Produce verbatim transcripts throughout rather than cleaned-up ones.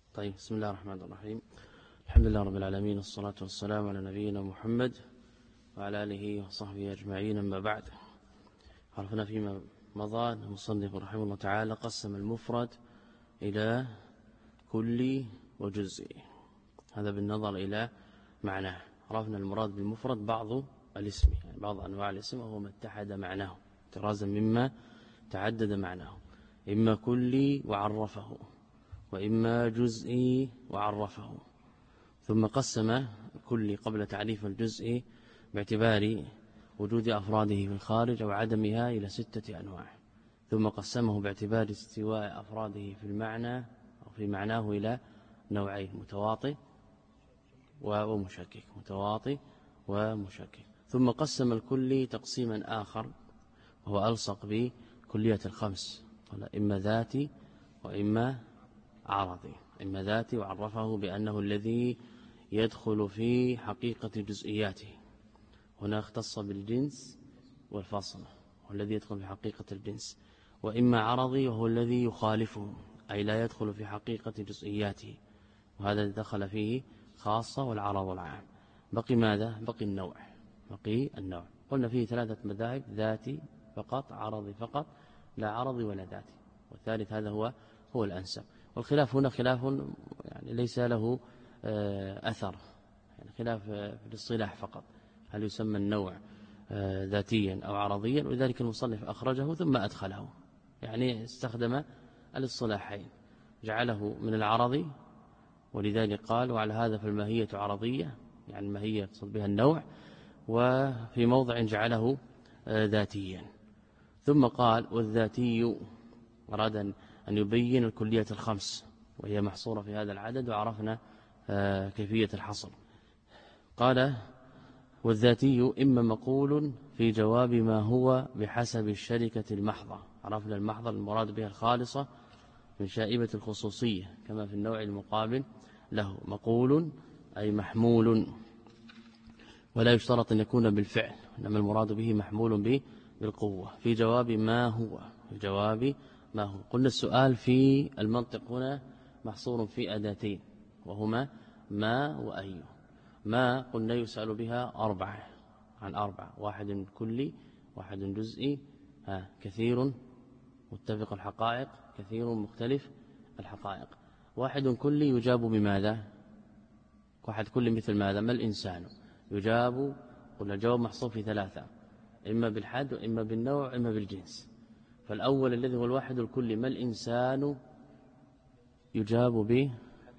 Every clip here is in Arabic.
طيب، بسم الله الرحمن الرحيم. الحمد لله رب العالمين، والصلاة والسلام على نبينا محمد وعلى آله وصحبه أجمعين. أما بعد، عرفنا فيما مضى المصنف رحمه الله تعالى قسم المفرد إلى كلي وجزئي، هذا بالنظر إلى معناه. عرفنا المراد بالمفرد بعض الاسم، يعني بعض أنواع الاسم، وهو ما اتحد معناه احترازا مما تعدد معناه، إما كلي وعرفه، وإما جزئي وعرفه. ثم قسم كلي قبل تعريف الجزئي باعتبار وجود أفراده في الخارج أو عدمها إلى ستة أنواع، ثم قسمه باعتبار استواء أفراده في المعنى أو في معناه إلى نوعين: متواطئ ومشكك، متواطئ ومشكك. ثم قسم الكلي تقسيما آخر وهو ألصق بكلية الخمس، قال إما ذاتي وإما عرضي. إما ذاتي وعرفه بأنه الذي يدخل في حقيقة جزئياته، هنا اختص بالجنس والفصل، والذي يدخل في حقيقة الجنس. وإما عرضي وهو الذي يخالفه، أي لا يدخل في حقيقة جزئياته، وهذا دخل فيه خاصة والعرض العام. بقي ماذا؟ بقي النوع. بقي النوع قلنا فيه ثلاثة مذاهب: ذاتي فقط، عرضي فقط، لا عرضي ولا ذاتي، والثالث هذا هو هو الأنسب. والخلاف هنا خلاف يعني ليس له أثر، يعني خلاف في الاصطلاح فقط، هل يسمى النوع ذاتيا أو عرضيا، ولذلك المصنف أخرجه ثم أدخله، يعني استخدم الاصطلاحين، جعله من العرضي، ولذلك قال وعلى هذا فالماهية عرضية، يعني الماهية يقصد بها النوع، وفي موضع جعله ذاتيا. ثم قال والذاتي، أراد أن يبين الكلية الخمس وهي محصورة في هذا العدد، وعرفنا كيفية الحصر. قال والذاتي إما مقول في جواب ما هو بحسب الشركة المحضة. عرفنا المحضة المراد بها الخالصة من شائبة الخصوصية، كما في النوع المقابل له مقول أي محمول، ولا يشترط أن يكون بالفعل، إنما المراد به محمول به بالقوة في جواب ما هو، في جواب ما هو. قلنا السؤال في المنطق هنا محصور في أداتين، وهما ما وأي. ما قلنا يسأل بها أربعة عن أربعة: واحد كلي، واحد جزئي، ها كثير متفق الحقائق، كثير مختلف الحقائق. واحد كلي يجاب بماذا؟ واحد كلي مثل ماذا؟ ما الإنسان؟ يجاب، قلنا الجواب محصور في ثلاثة: إما بالحد وإما بالنوع وإما بالجنس. فالأول الذي هو الواحد الكلي ما الإنسان، يجاب به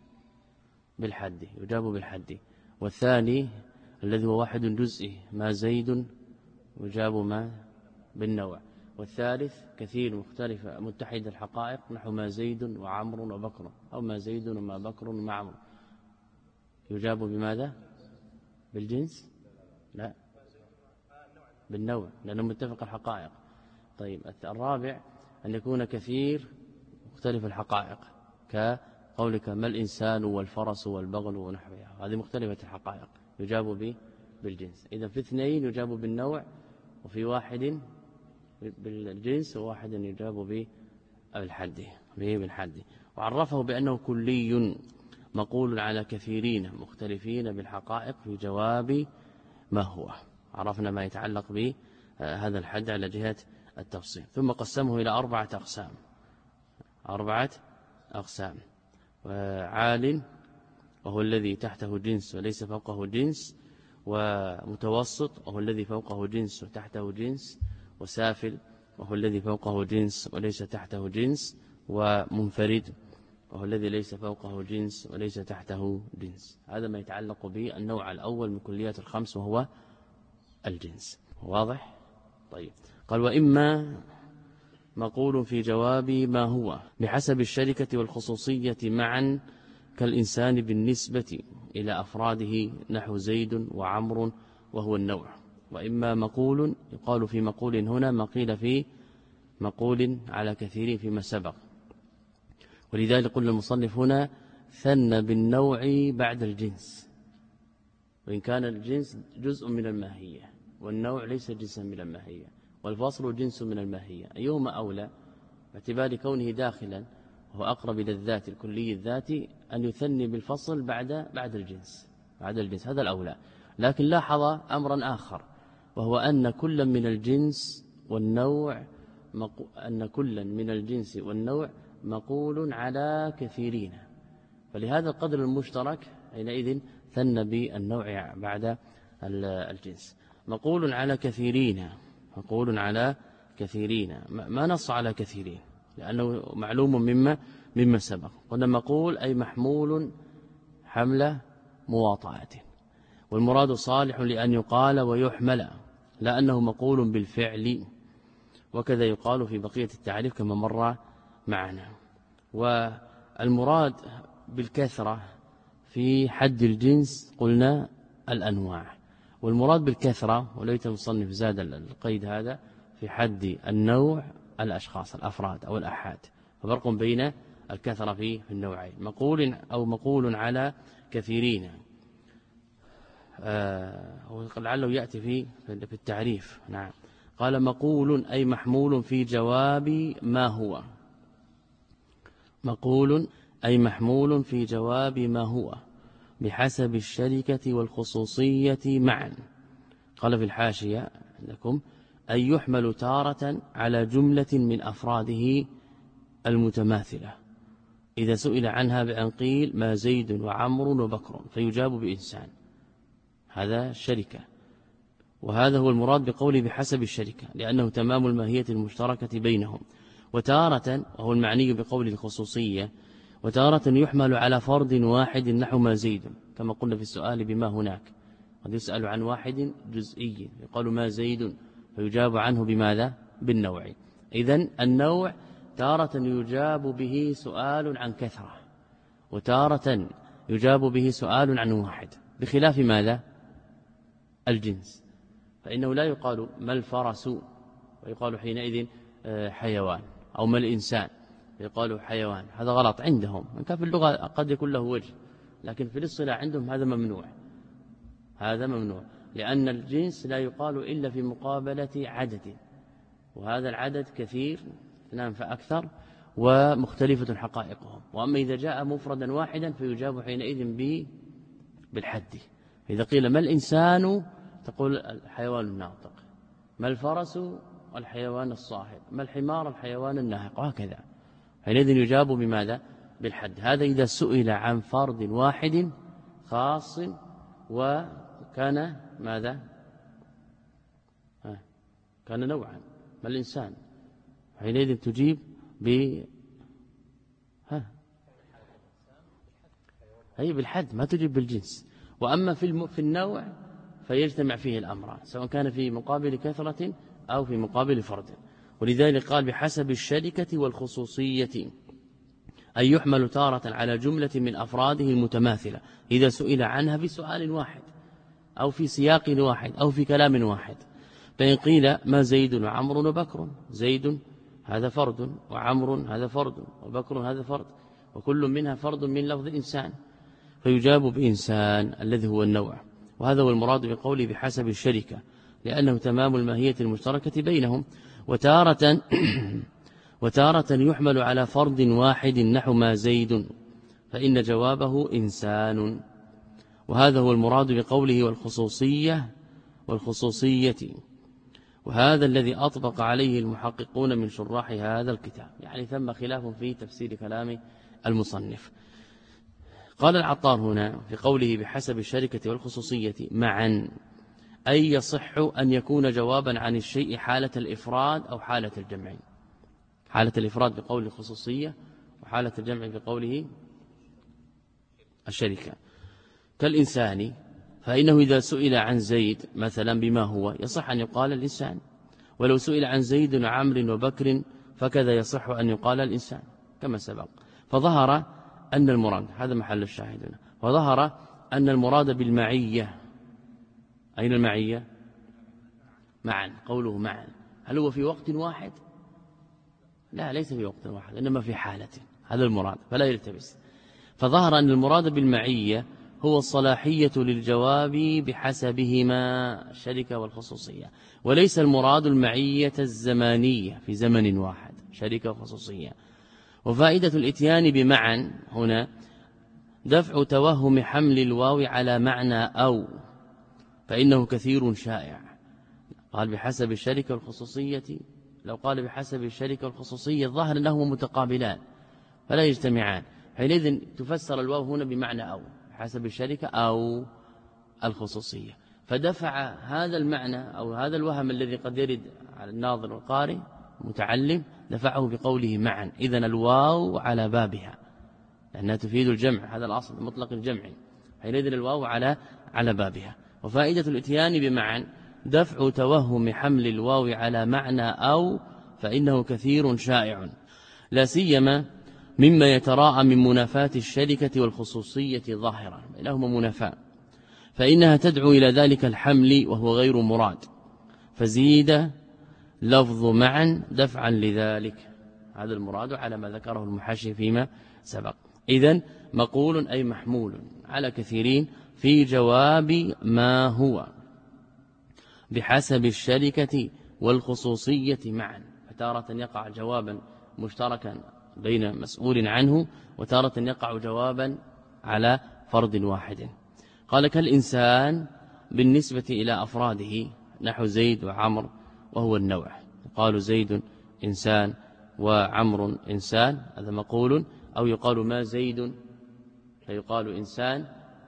بالحد، يجاب بالحد. والثاني الذي هو واحد جزئي ما زيد، يجاب ما بالنوع. والثالث كثير مختلف متحد الحقائق، نحو ما زيد وعمر وبكر، أو ما زيد وما بكر وما عمر، يجاب بماذا؟ بالجنس؟ لا، بالنوع، لأنه متفق الحقائق. طيب الرابع أن يكون كثير مختلف الحقائق، كقولك ما الإنسان والفرس والبغل ونحوها، هذه مختلفة الحقائق، يجاب به بالجنس. إذا في اثنين يجاب بالنوع، وفي واحد بالجنس، وواحد يجاب به بالحد به بالحد. وعرفه بأنه كلي مقول على كثيرين مختلفين بالحقائق في جواب ما هو. عرفنا ما يتعلق به هذا الحد على جهة التفصيل. ثم قسمه إلى أربعة أقسام، أربعة أقسام: عال وهو الذي تحته جنس وليس فوقه جنس، ومتوسط وهو الذي فوقه جنس وتحته جنس، وسافل وهو الذي فوقه جنس وليس تحته جنس، ومنفرد وهو الذي ليس فوقه جنس وليس تحته جنس. هذا ما يتعلق به النوع الأول من كليات الخمس وهو الجنس. واضح؟ طيب. قال وإما مقول في جواب ما هو بحسب الشركة والخصوصية معا، كالإنسان بالنسبة إلى أفراده، نحو زيد وعمر وهو النوع. وإما مقول يقال في مقول هنا ما قيل في مقول على كثير فيما سبق، ولذلك قل المصنف هنا ثنى بالنوع بعد الجنس، وإن كان الجنس جزء من الماهية والنوع ليس جزءا من الماهية، والفصل جنس من الماهية. أيهما أولى باعتبار كونه داخلا وهو أقرب إلى الذات الكلي الذاتي أن يثني بالفصل بعد بعد الجنس بعد الجنس هذا الأولى. لكن لاحظ أمرا آخر، وهو أن كل من الجنس والنوع أن كل من الجنس والنوع مقول على كثيرين، فلهذا القدر المشترك حينئذ ثنى بالنوع بعد الجنس. مقول على كثيرين، مقول على كثيرين، ما نص على كثيرين لأنه معلوم مما مما سبق. قلنا مقول أي محمول حمل مواطأة، والمراد صالح لأن يقال ويحمل لأنه مقول بالفعل، وكذا يقال في بقية التعريف كما مر معنا. والمراد بالكثرة في حد الجنس قلنا الأنواع، والمراد بالكثرة وليت المصنف زاد القيد هذا في حد النوع الأشخاص الأفراد أو الأحاد، ففرق بين الكثرة في النوعين. مقول أو مقول على كثيرين، آه لعله يأتي في في التعريف. نعم، قال مقول أي محمول في جواب ما هو، مقول أي محمول في جواب ما هو بحسب الشركة والخصوصية معا. قال في الحاشية عندكم أن يحمل تارة على جملة من أفراده المتماثلة إذا سئل عنها بأن قيل ما زيد وعمر وبكر فيجاب بإنسان، هذا الشركة، وهذا هو المراد بقوله بحسب الشركة لأنه تمام الماهية المشتركة بينهم. وتارة وهو المعني بقول الخصوصية، وتارة يحمل على فرد واحد نحو ما زيد، كما قلنا في السؤال بما هناك، قد يسأل عن واحد جزئي يقال ما زيد فيجاب عنه بماذا؟ بالنوع. إذن النوع تارة يجاب به سؤال عن كثرة، وتارة يجاب به سؤال عن واحد، بخلاف ماذا؟ الجنس، فإنه لا يقال ما الفرس ويقال حينئذ حيوان، أو ما الإنسان يقال حيوان، هذا غلط عندهم. من كان في اللغة قد يكون له وجه، لكن في الاصطلاح عندهم هذا ممنوع، هذا ممنوع، لأن الجنس لا يقال إلا في مقابلة عدد، وهذا العدد كثير اثنان فأكثر ومختلفة حقائقهم. وأما إذا جاء مفردا واحدا فيجاب حينئذ بالحد. إذا قيل ما الإنسان تقول الحيوان الناطق، ما الفرس الحيوان الصاهر، ما الحمار الحيوان الناهق، وهكذا، حينئذ يجاب بماذا؟ بالحد. هذا إذا سئل عن فرد واحد خاص وكان ماذا؟ كان نوعا، ما الإنسان، حينئذ تجيب ب ها أي بالحد، ما تجيب بالجنس. وأما في الم... في النوع فيجتمع فيه الأمران، سواء كان في مقابل كثرة أو في مقابل فرد. ولذلك قال بحسب الشركة والخصوصية أن يحمل تارة على جملة من أفراده المتماثلة إذا سئل عنها في سؤال واحد أو في سياق واحد أو في كلام واحد. فإن قيل ما زيد وعمر وبكر، زيد هذا فرد، وعمر هذا فرد، وبكر هذا فرد، وكل منها فرد من لفظ إنسان، فيجاب بإنسان الذي هو النوع. وهذا هو المراد بقوله بحسب الشركة لأنه تمام الماهية المشتركة بينهم. وتارة وتارة يحمل على فرد واحد نحو ما زيد فإن جوابه إنسان. وهذا هو المراد بقوله والخصوصية والخصوصية، وهذا الذي أطبق عليه المحققون من شراح هذا الكتاب، يعني ثم خلاف في تفسير كلام المصنف. قال العطار هنا في قوله بحسب الشركة والخصوصية معا، أي يصح أن يكون جوابا عن الشيء حالة الإفراد أو حالة الجمع، حالة الإفراد بقول الخصوصية، وحالة الجمع بقوله الشركة. كالإنسان، فإنه إذا سئل عن زيد مثلا بما هو يصح أن يقال الإنسان، ولو سئل عن زيد وعمر وبكر فكذا يصح أن يقال الإنسان كما سبق. فظهر أن المراد، هذا محل الشاهدنا، وظهر أن المراد بالمعية، أين المعية؟ معا، قوله معا، هل هو في وقت واحد؟ لا، ليس في وقت واحد، إنما في حالة، هذا المراد فلا يلتبس. فظهر أن المراد بالمعية هو الصلاحية للجواب بحسبهما الشركة والخصوصية، وليس المراد المعية الزمانية في زمن واحد، شركة وخصوصية. وفائدة الإتيان بمعا هنا دفع توهم حمل الواو على معنى أو، فإنه كثير شائع. قال بحسب الشركة والخصوصية، لو قال بحسب الشركة والخصوصية ظاهر أنهما متقابلان فلا يجتمعان، حينئذ تفسر الواو هنا بمعنى أو، حسب الشركة أو الخصوصية، فدفع هذا المعنى أو هذا الوهم الذي قد يرد على الناظر والقارئ متعلم، دفعه بقوله معا. إذن الواو على بابها لأنها تفيد الجمع، هذا الأصل مطلق الجمع، حينئذ الواو على على بابها. وفائدة الاتيان بمعا دفع توهم حمل الواو على معنى أو، فإنه كثير شائع، لا سيما مما يتراءى من منافاة الشركة والخصوصية ظاهرا، بينهما منافاة، فإنها تدعو إلى ذلك الحمل وهو غير مراد، فزيد لفظ معا دفعا لذلك. هذا المراد على ما ذكره المحشي فيما سبق. إذن مقول أي محمول على كثيرين في جواب ما هو بحسب الشركة والخصوصية معا، فتارة يقع جوابا مشتركا بين مسؤول عنه، وتارة يقع جوابا على فرد واحد. قال كالإنسان بالنسبة إلى أفراده نحو زيد وعمر، وهو النوع، قالوا زيد إنسان وعمر إنسان، هذا مقول. أو يقال ما زيد فيقال إنسان،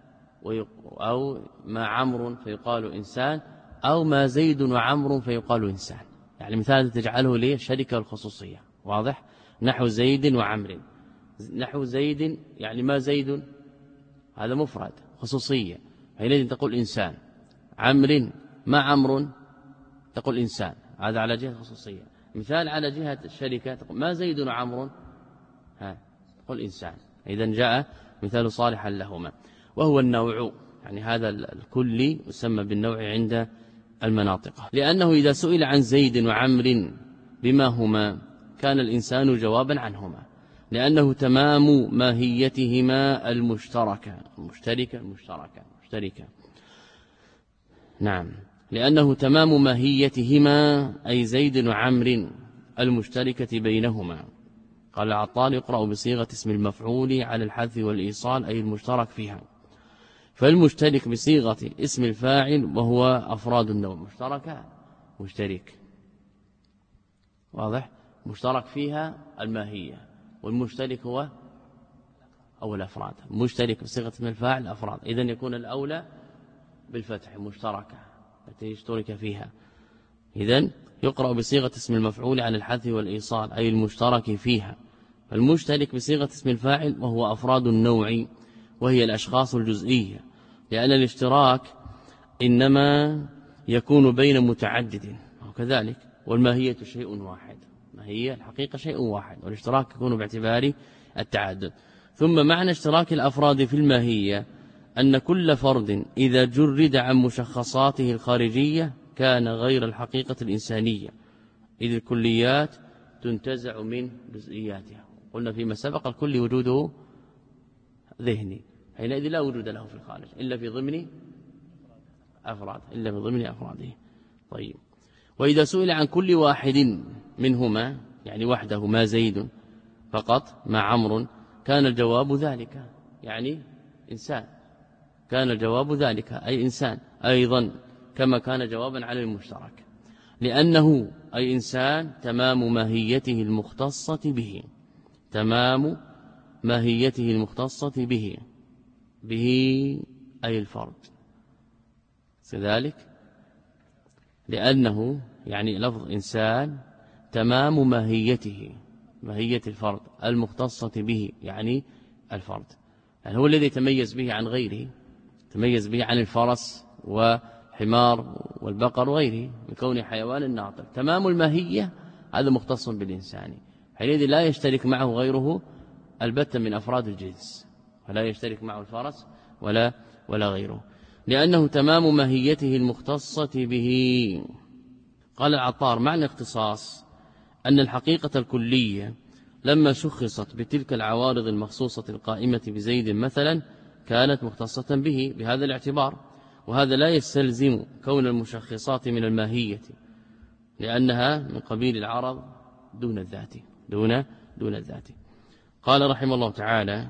أو ما عمر فيقال إنسان، أو ما زيد وعمر فيقال إنسان. يعني مثال تجعله ليه الشركة والخصوصية واضح، نحو زيد وعمر. نحو زيد يعني ما زيد هذا مفرد خصوصية، حينئذ تقول إنسان. عمر ما عمر تقول إنسان، هذا على جهة خصوصية. مثال على جهة الشركة تقول ما زيد وعمر ها تقول إنسان. إذن جاء مثال صالحا لهما. وهو النوع، يعني هذا الكلي يسمى بالنوع عند المناطق، لأنه إذا سئل عن زيد وعمر بما هما كان الإنسان جوابا عنهما، لأنه تمام ماهيتهما المشتركة المشتركة المشتركة مشتركة نعم، لأنه تمام ماهيتهما أي زيد وعمر المشتركة بينهما. قال العطار يقرأ بصيغة اسم المفعول على الحذف والإيصال أي المشترك فيها، فالمشترك بصيغة اسم الفاعل وهو أفراد النوع. مشتركة مشترك واضح، مشترك فيها الماهية، والمشترك هو أو الأفراد. مشترك بصيغة اسم الفاعل أفراد، إذن يكون الأولى بالفتح مشتركة التي يشترك فيها. إذن يقرأ بصيغة اسم المفعول عن الحذف والإيصال أي المشترك فيها، فالمشترك بصيغة اسم الفاعل وهو أفراد النوع وهي الأشخاص الجزئية، لأن الاشتراك إنما يكون بين متعدد وكذلك، والماهية شيء واحد، ما هي الحقيقة شيء واحد، والاشتراك يكون باعتبار التعدد. ثم معنى اشتراك الأفراد في الماهية أن كل فرد إذا جرد عن مشخصاته الخارجية كان غير الحقيقة الإنسانية، إذ الكليات تنتزع من جزئياتها. قلنا فيما سبق الكل وجوده ذهني، حينئذ لا وجود له في الخارج إلا في ضمن أفراد إلا في ضمن أفراده. طيب، وإذا سئل عن كل واحد منهما يعني وحده ما زيد فقط مع عمرو كان الجواب ذلك، يعني إنسان، كان الجواب ذلك أي إنسان أيضا، كما كان جوابا على المشترك، لأنه أي إنسان تمام ماهيته المختصة به، تمام ماهيته المختصة به، به أي الفرد كذلك، لأنه يعني لفظ إنسان تمام ماهيته، ماهية الفرد المختصة به يعني الفرد، يعني هو الذي تميز به عن غيره، تميز به عن الفرس وحمار والبقر وغيره بكون حيوان ناطق. تمام الماهية هذا مختص بالإنسان، حينئذ لا يشترك معه غيره البتة من أفراد الجنس، ولا يشترك معه الفرس ولا ولا غيره، لأنه تمام ماهيته المختصة به. قال العطار معنى اختصاص أن الحقيقة الكلية لما شخصت بتلك العوارض المخصوصة القائمة بزيد مثلا كانت مختصة به بهذا الاعتبار، وهذا لا يستلزم كون المشخصات من الماهية، لأنها من قبيل العرض دون الذات، دون دون الذات. قال رحمه الله تعالى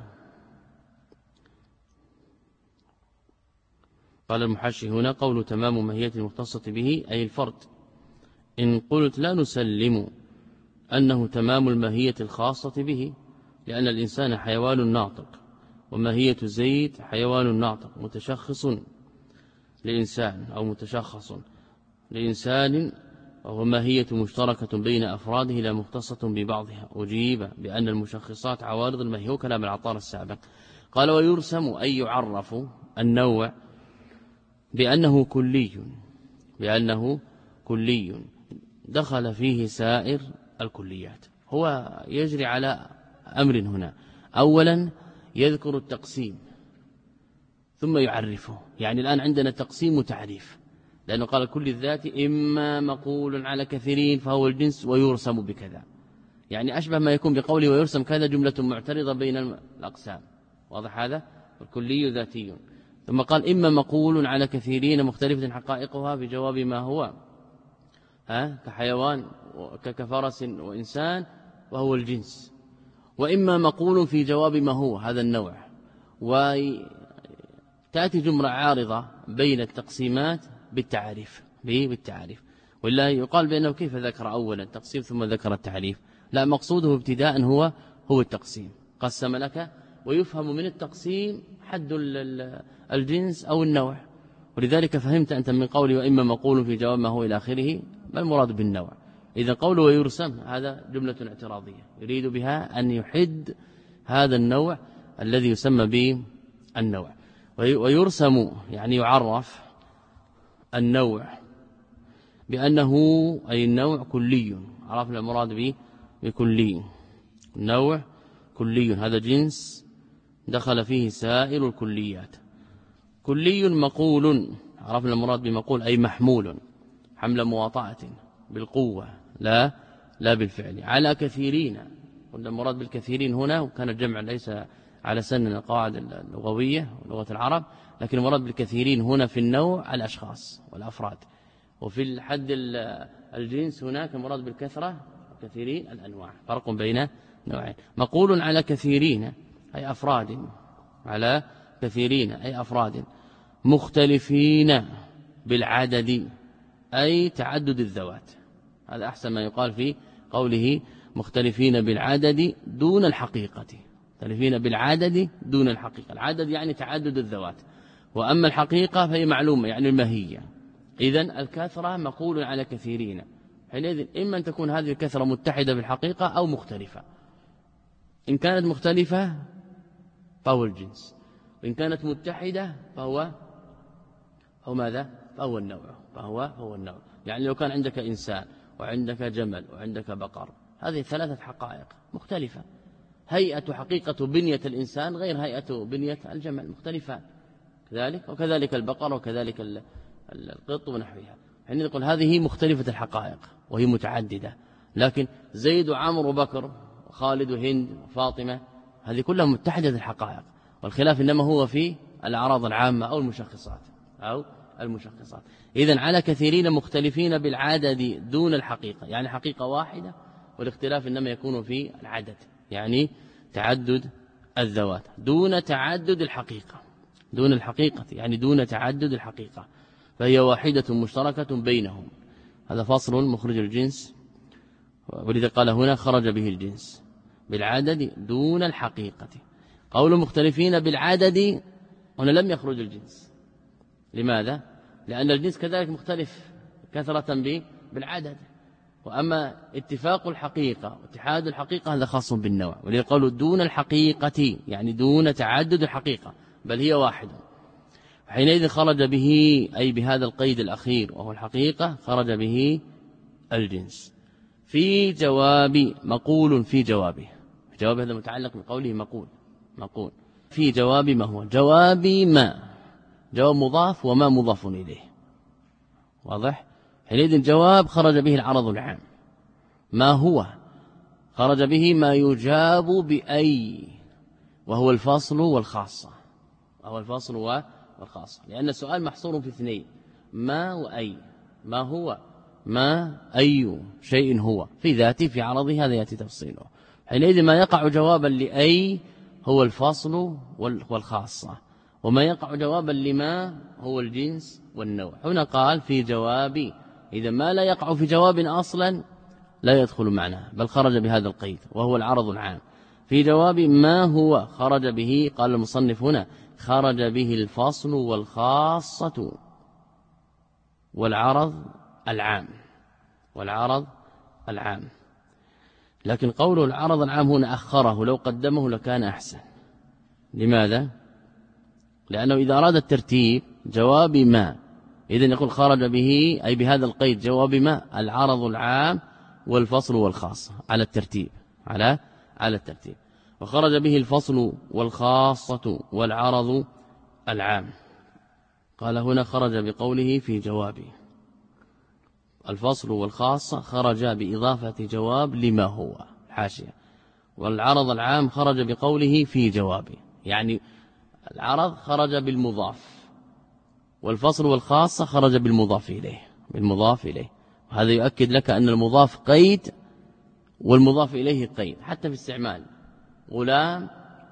قال المحشي هنا قول تمام ماهية المختصة به أي الفرد. إن قلت لا نسلم أنه تمام الماهية الخاصة به، لأن الإنسان حيوان ناطق، وماهية زيد حيوان ناطق متشخص لإنسان أو متشخص لإنسان، وهو ماهية مشتركة بين أفراده لا مختصة ببعضها. أجيب بأن المشخصات عوارض الماهية، وكلام العطار السابق. قال ويرسم أي يعرف النوع بأنه كلي، بأنه كلي دخل فيه سائر الكليات. هو يجري على أمر هنا، أولا يذكر التقسيم ثم يعرفه. يعني الآن عندنا تقسيم وتعريف، لأنه قال كل الذات إما مقول على كثيرين فهو الجنس ويرسم بكذا، يعني أشبه ما يكون بقوله ويرسم كذا جملة معترضة بين الأقسام. واضح هذا؟ الكلي ذاتي. ثم قال إما مقول على كثيرين مختلفة حقائقها بجواب ما هو ها كحيوان كفرس وإنسان وهو الجنس، وإما مقول في جواب ما هو هذا النوع. وتأتي جملة عارضة بين التقسيمات بالتعريف بالتعريف ولا يقال بأنه كيف ذكر أولا التقسيم ثم ذكر التعريف؟ لا، مقصوده ابتداء هو هو التقسيم. قسم لك، ويفهم من التقسيم حد الجنس أو النوع. ولذلك فهمت أنت من قولي وإما مقول في جواب ما هو إلى آخره ما المراد بالنوع. إذا قوله ويرسم هذا جملة اعتراضية يريد بها أن يحد هذا النوع الذي يسمى به النوع. ويرسم يعني يعرف النوع بأنه أي النوع كلي. عرفنا المراد به بكلي، النوع كلي هذا جنس دخل فيه سائر الكليات. كلي مقول، عرفنا المراد بمقول أي محمول حمل مواطأة بالقوة لا لا بالفعل على كثيرين. قلنا المراد بالكثيرين هنا وكان الجمع ليس على سن القواعد اللغوية ولغة العرب، لكن المراد بالكثيرين هنا في النوع الأشخاص والأفراد، وفي الحد الجنس هناك المراد بالكثرة كثيرين الأنواع. فرق بين نوعين. مقول على كثيرين أي أفراد، على كثيرين أي أفراد مختلفين بالعدد أي تعدد الذوات. هذا أحسن ما يقال في قوله مختلفين بالعدد دون الحقيقة. مختلفين بالعدد دون الحقيقة، العدد يعني تعدد الذوات، وأما الحقيقة فهي معلومة يعني الماهية. إذن الكثرة مقول على كثيرين، حينئذ إما أن تكون هذه الكثرة متحدة بالحقيقة أو مختلفة. إن كانت مختلفة فهو الجنس، وإن كانت متحدة فهو أو ماذا فهو النوع فهو هو النوع. يعني لو كان عندك إنسان وعندك جمل وعندك بقر، هذه ثلاثة حقائق مختلفة، هيئة حقيقة بنية الإنسان غير هيئة بنية الجمل، مختلفان كذلك، وكذلك البقر وكذلك القط ونحوها. يعني نقول هذه مختلفة الحقائق وهي متعددة، لكن زيد وعمر وبكر وخالد وهند وفاطمة هذه كلها متحدة الحقائق، والخلاف إنما هو في الأعراض العامة أو المشخصات أو المشخصات. إذن على كثيرين مختلفين بالعدد دون الحقيقة، يعني حقيقة واحدة، والاختلاف إنما يكون في العدد يعني تعدد الذوات دون تعدد الحقيقة، دون الحقيقة يعني دون تعدد الحقيقة، فهي واحدة مشتركة بينهم. هذا فصل مخرج الجنس، ولذا قال هنا خرج به الجنس بالعدد دون الحقيقة. قول مختلفين بالعدد هنا لم يخرج الجنس. لماذا؟ لأن الجنس كذلك مختلف كثرة بالعدد، وأما اتفاق الحقيقة واتحاد الحقيقة هذا خاص بالنوع. ولذا قالوا دون الحقيقة يعني دون تعدد الحقيقة، بل هي واحدة. حينئذ خرج به أي بهذا القيد الأخير وهو الحقيقة خرج به الجنس. في جواب مقول في جوابه، جواب هذا متعلق بقوله مقول مقول في جواب ما هو جواب ما، جواب مضاف وما مضاف إليه. واضح؟ حينئذ الجواب خرج به العرض العام. ما هو خرج به ما يجاب بأي، وهو الفاصل والخاصة، وهو الفاصل والخاصة، لأن السؤال محصور في اثنين، ما وأي. ما هو ما أي شيء هو في ذاته في عرضه، هذا يأتي تفصيله. حينئذ ما يقع جوابا لأي هو الفصل والخاصة، وما يقع جوابا لما هو الجنس والنوع. هنا قال في جوابي، إذا ما لا يقع في جواب أصلا لا يدخل معناه، بل خرج بهذا القيد وهو العرض العام. في جواب ما هو خرج به، قال المصنف هنا خرج به الفصل والخاصة والعرض العام والعرض العام. لكن قوله العرض العام هنا أخره، لو قدمه لكان أحسن. لماذا؟ لأنه إذا أراد الترتيب جواب ما، إذن يقول خرج به أي بهذا القيد جواب ما العرض العام والفصل والخاصة على الترتيب على على الترتيب وخرج به الفصل والخاصة والعرض العام. قال هنا خرج بقوله في جوابه، الفصل والخاصة خرج بإضافة جواب لما هو حاشية، والعرض العام خرج بقوله في جوابه، يعني العرض خرج بالمضاف والفصل والخاصة خرج بالمضاف إليه بالمضاف إليه. وهذا يؤكد لك أن المضاف قيد والمضاف إليه قيد حتى في استعمال غلام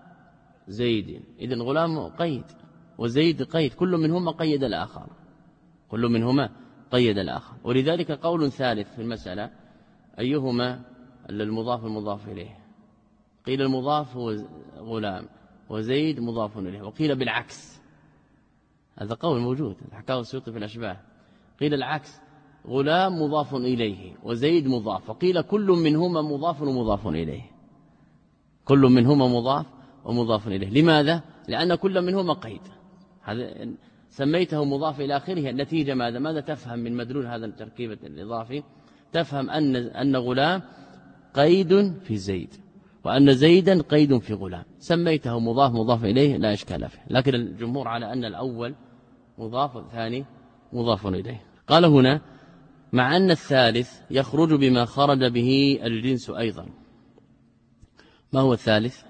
زيد، إذن غلام قيد وزيد قيد، كل منهما قيد الآخر كل منهما قيد الآخر. ولذلك قول ثالث في المسألة أيهما المضاف المضاف إليه، قيل المضاف هو غلام وزيد مضاف إليه، وقيل بالعكس، هذا قول موجود حكاه السيوطي في الأشباه، قيل العكس غلام مضاف إليه وزيد مضاف، وقيل كل منهما مضاف ومضاف إليه كل منهما مضاف ومضاف إليه. لماذا؟ لأن كل منهما قيد، هذا سميته مضاف إلى آخره. النتيجة ماذا؟ ماذا تفهم من مدلول هذا التركيبة الإضافي؟ تفهم أن أن غلام قيد في زيد وأن زيدا قيد في غلام، سميته مضاف مضاف إليه لا إشكال فيه. لكن الجمهور على أن الأول مضاف والثاني مضاف إليه. قال هنا مع أن الثالث يخرج بما خرج به الجنس أيضا. ما هو الثالث؟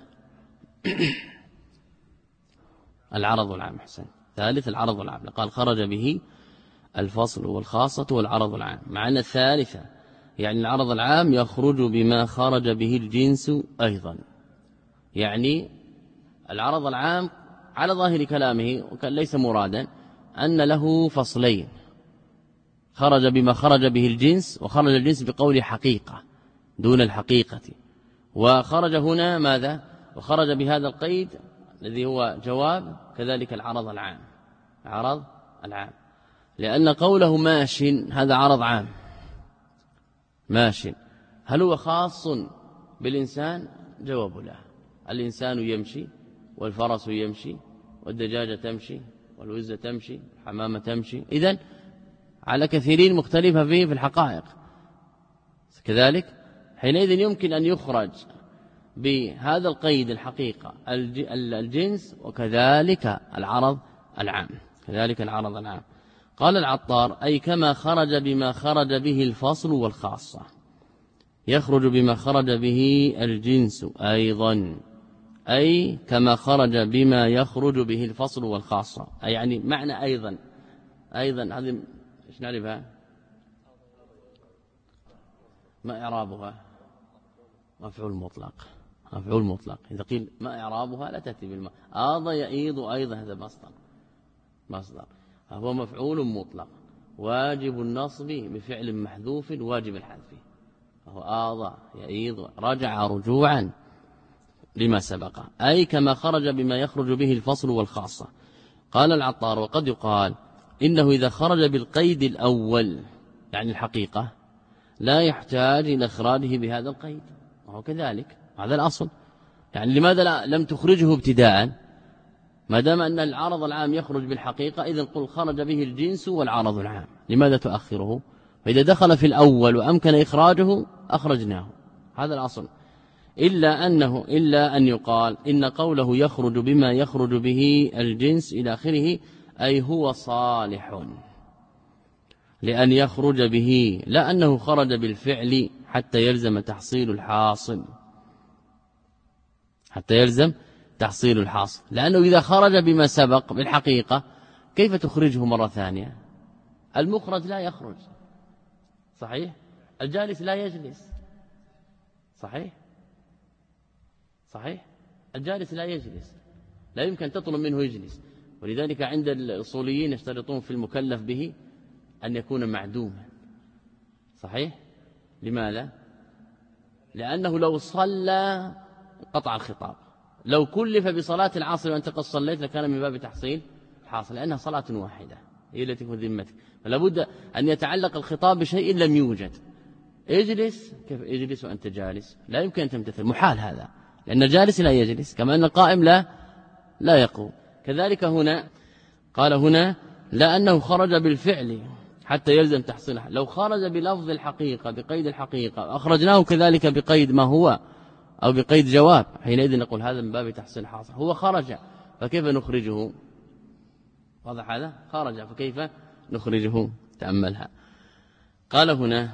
العرض العام. حسن، ثالث العرض العام، قال خرج به الفصل والخاصة والعرض العام، مع أن الثالثة يعني العرض العام يخرج بما خرج به الجنس أيضا. يعني العرض العام على ظاهر كلامه وكان ليس مرادا أن له فصلين، خرج بما خرج به الجنس، وخرج الجنس بقول حقيقة دون الحقيقة، وخرج هنا ماذا؟ وخرج بهذا القيد الذي هو جواب كذلك العرض العام عرض العام، لأن قوله ماش هذا عرض عام ماش، هل هو خاص بالإنسان؟ جواب لا، الإنسان يمشي والفرس يمشي والدجاجة تمشي والوزة تمشي الحمامة تمشي، إذن على كثيرين مختلفة فيه في الحقائق كذلك. حينئذ يمكن أن يخرج بهذا القيد الحقيقة الجنس وكذلك العرض العام كذلك العرض العام. قال العطار أي كما خرج بما خرج به الفصل والخاصة، يخرج بما خرج به الجنس أيضا، أي كما خرج بما يخرج به الفصل والخاصة، أي يعني معنى أيضا أيضا هذه إيش نعرفها؟ ما إعرابها؟ مفعول مطلق مفعول مطلق. إذا قيل ما إعرابها لا تأتي بالماء، آض يئيض أيضا هذا مصدر مصدر هو مفعول مطلق واجب النصب بفعل محذوف واجب الحذف، فهو آض يئيض رجع رجوعا لما سبق، أي كما خرج بما يخرج به الفصل والخاصة. قال العطار وقد يقال إنه إذا خرج بالقيد الأول يعني الحقيقة لا يحتاج إلى إخراجه بهذا القيد، وهو كذلك هذا الأصل. يعني لماذا لا لم تخرجه ابتداء؟ ما دام أن العرض العام يخرج بالحقيقة إذن قل خرج به الجنس والعرض العام، لماذا تؤخره؟ فإذا دخل في الأول وأمكن إخراجه أخرجناه، هذا الأصل. إلا أنه إلا أن يقال إن قوله يخرج بما يخرج به الجنس إلى آخره أي هو صالح لأن يخرج به، لا أنه خرج بالفعل حتى يلزم تحصيل الحاصل حتى يلزم تحصيل الحاصل، لأنه إذا خرج بما سبق بالحقيقة كيف تخرجه مرة ثانية؟ المخرج لا يخرج صحيح، الجالس لا يجلس صحيح، صحيح؟ الجالس لا يجلس، لا يمكن أن تطلب منه يجلس، ولذلك عند الأصوليين يشترطون في المكلف به أن يكون معدوما. صحيح؟ لماذا؟ لأنه لو صلى قطع الخطاب، لو كلف بصلاة العصر وأنت قد صليت لكان من باب تحصيل حاصل، لأنها صلاة واحدة هي التي تكون ذمتك، فلا بد أن يتعلق الخطاب بشيء لم يوجد. اجلس، كيف اجلس وأنت جالس؟ لا يمكن أن تمتثل، محال هذا، لأن الجالس لا يجلس كما أن القائم لا لا يقوم. كذلك هنا قال هنا لا أنه خرج بالفعل حتى يلزم تحصيله، لو خرج بلفظ الحقيقة بقيد الحقيقة أخرجناه كذلك بقيد ما هو أو بقيد جواب، حينئذ نقول هذا من باب تحصيل حاصل. هو خرج فكيف نخرجه؟ واضح هذا؟ خرج فكيف نخرجه؟ تأملها. قال هنا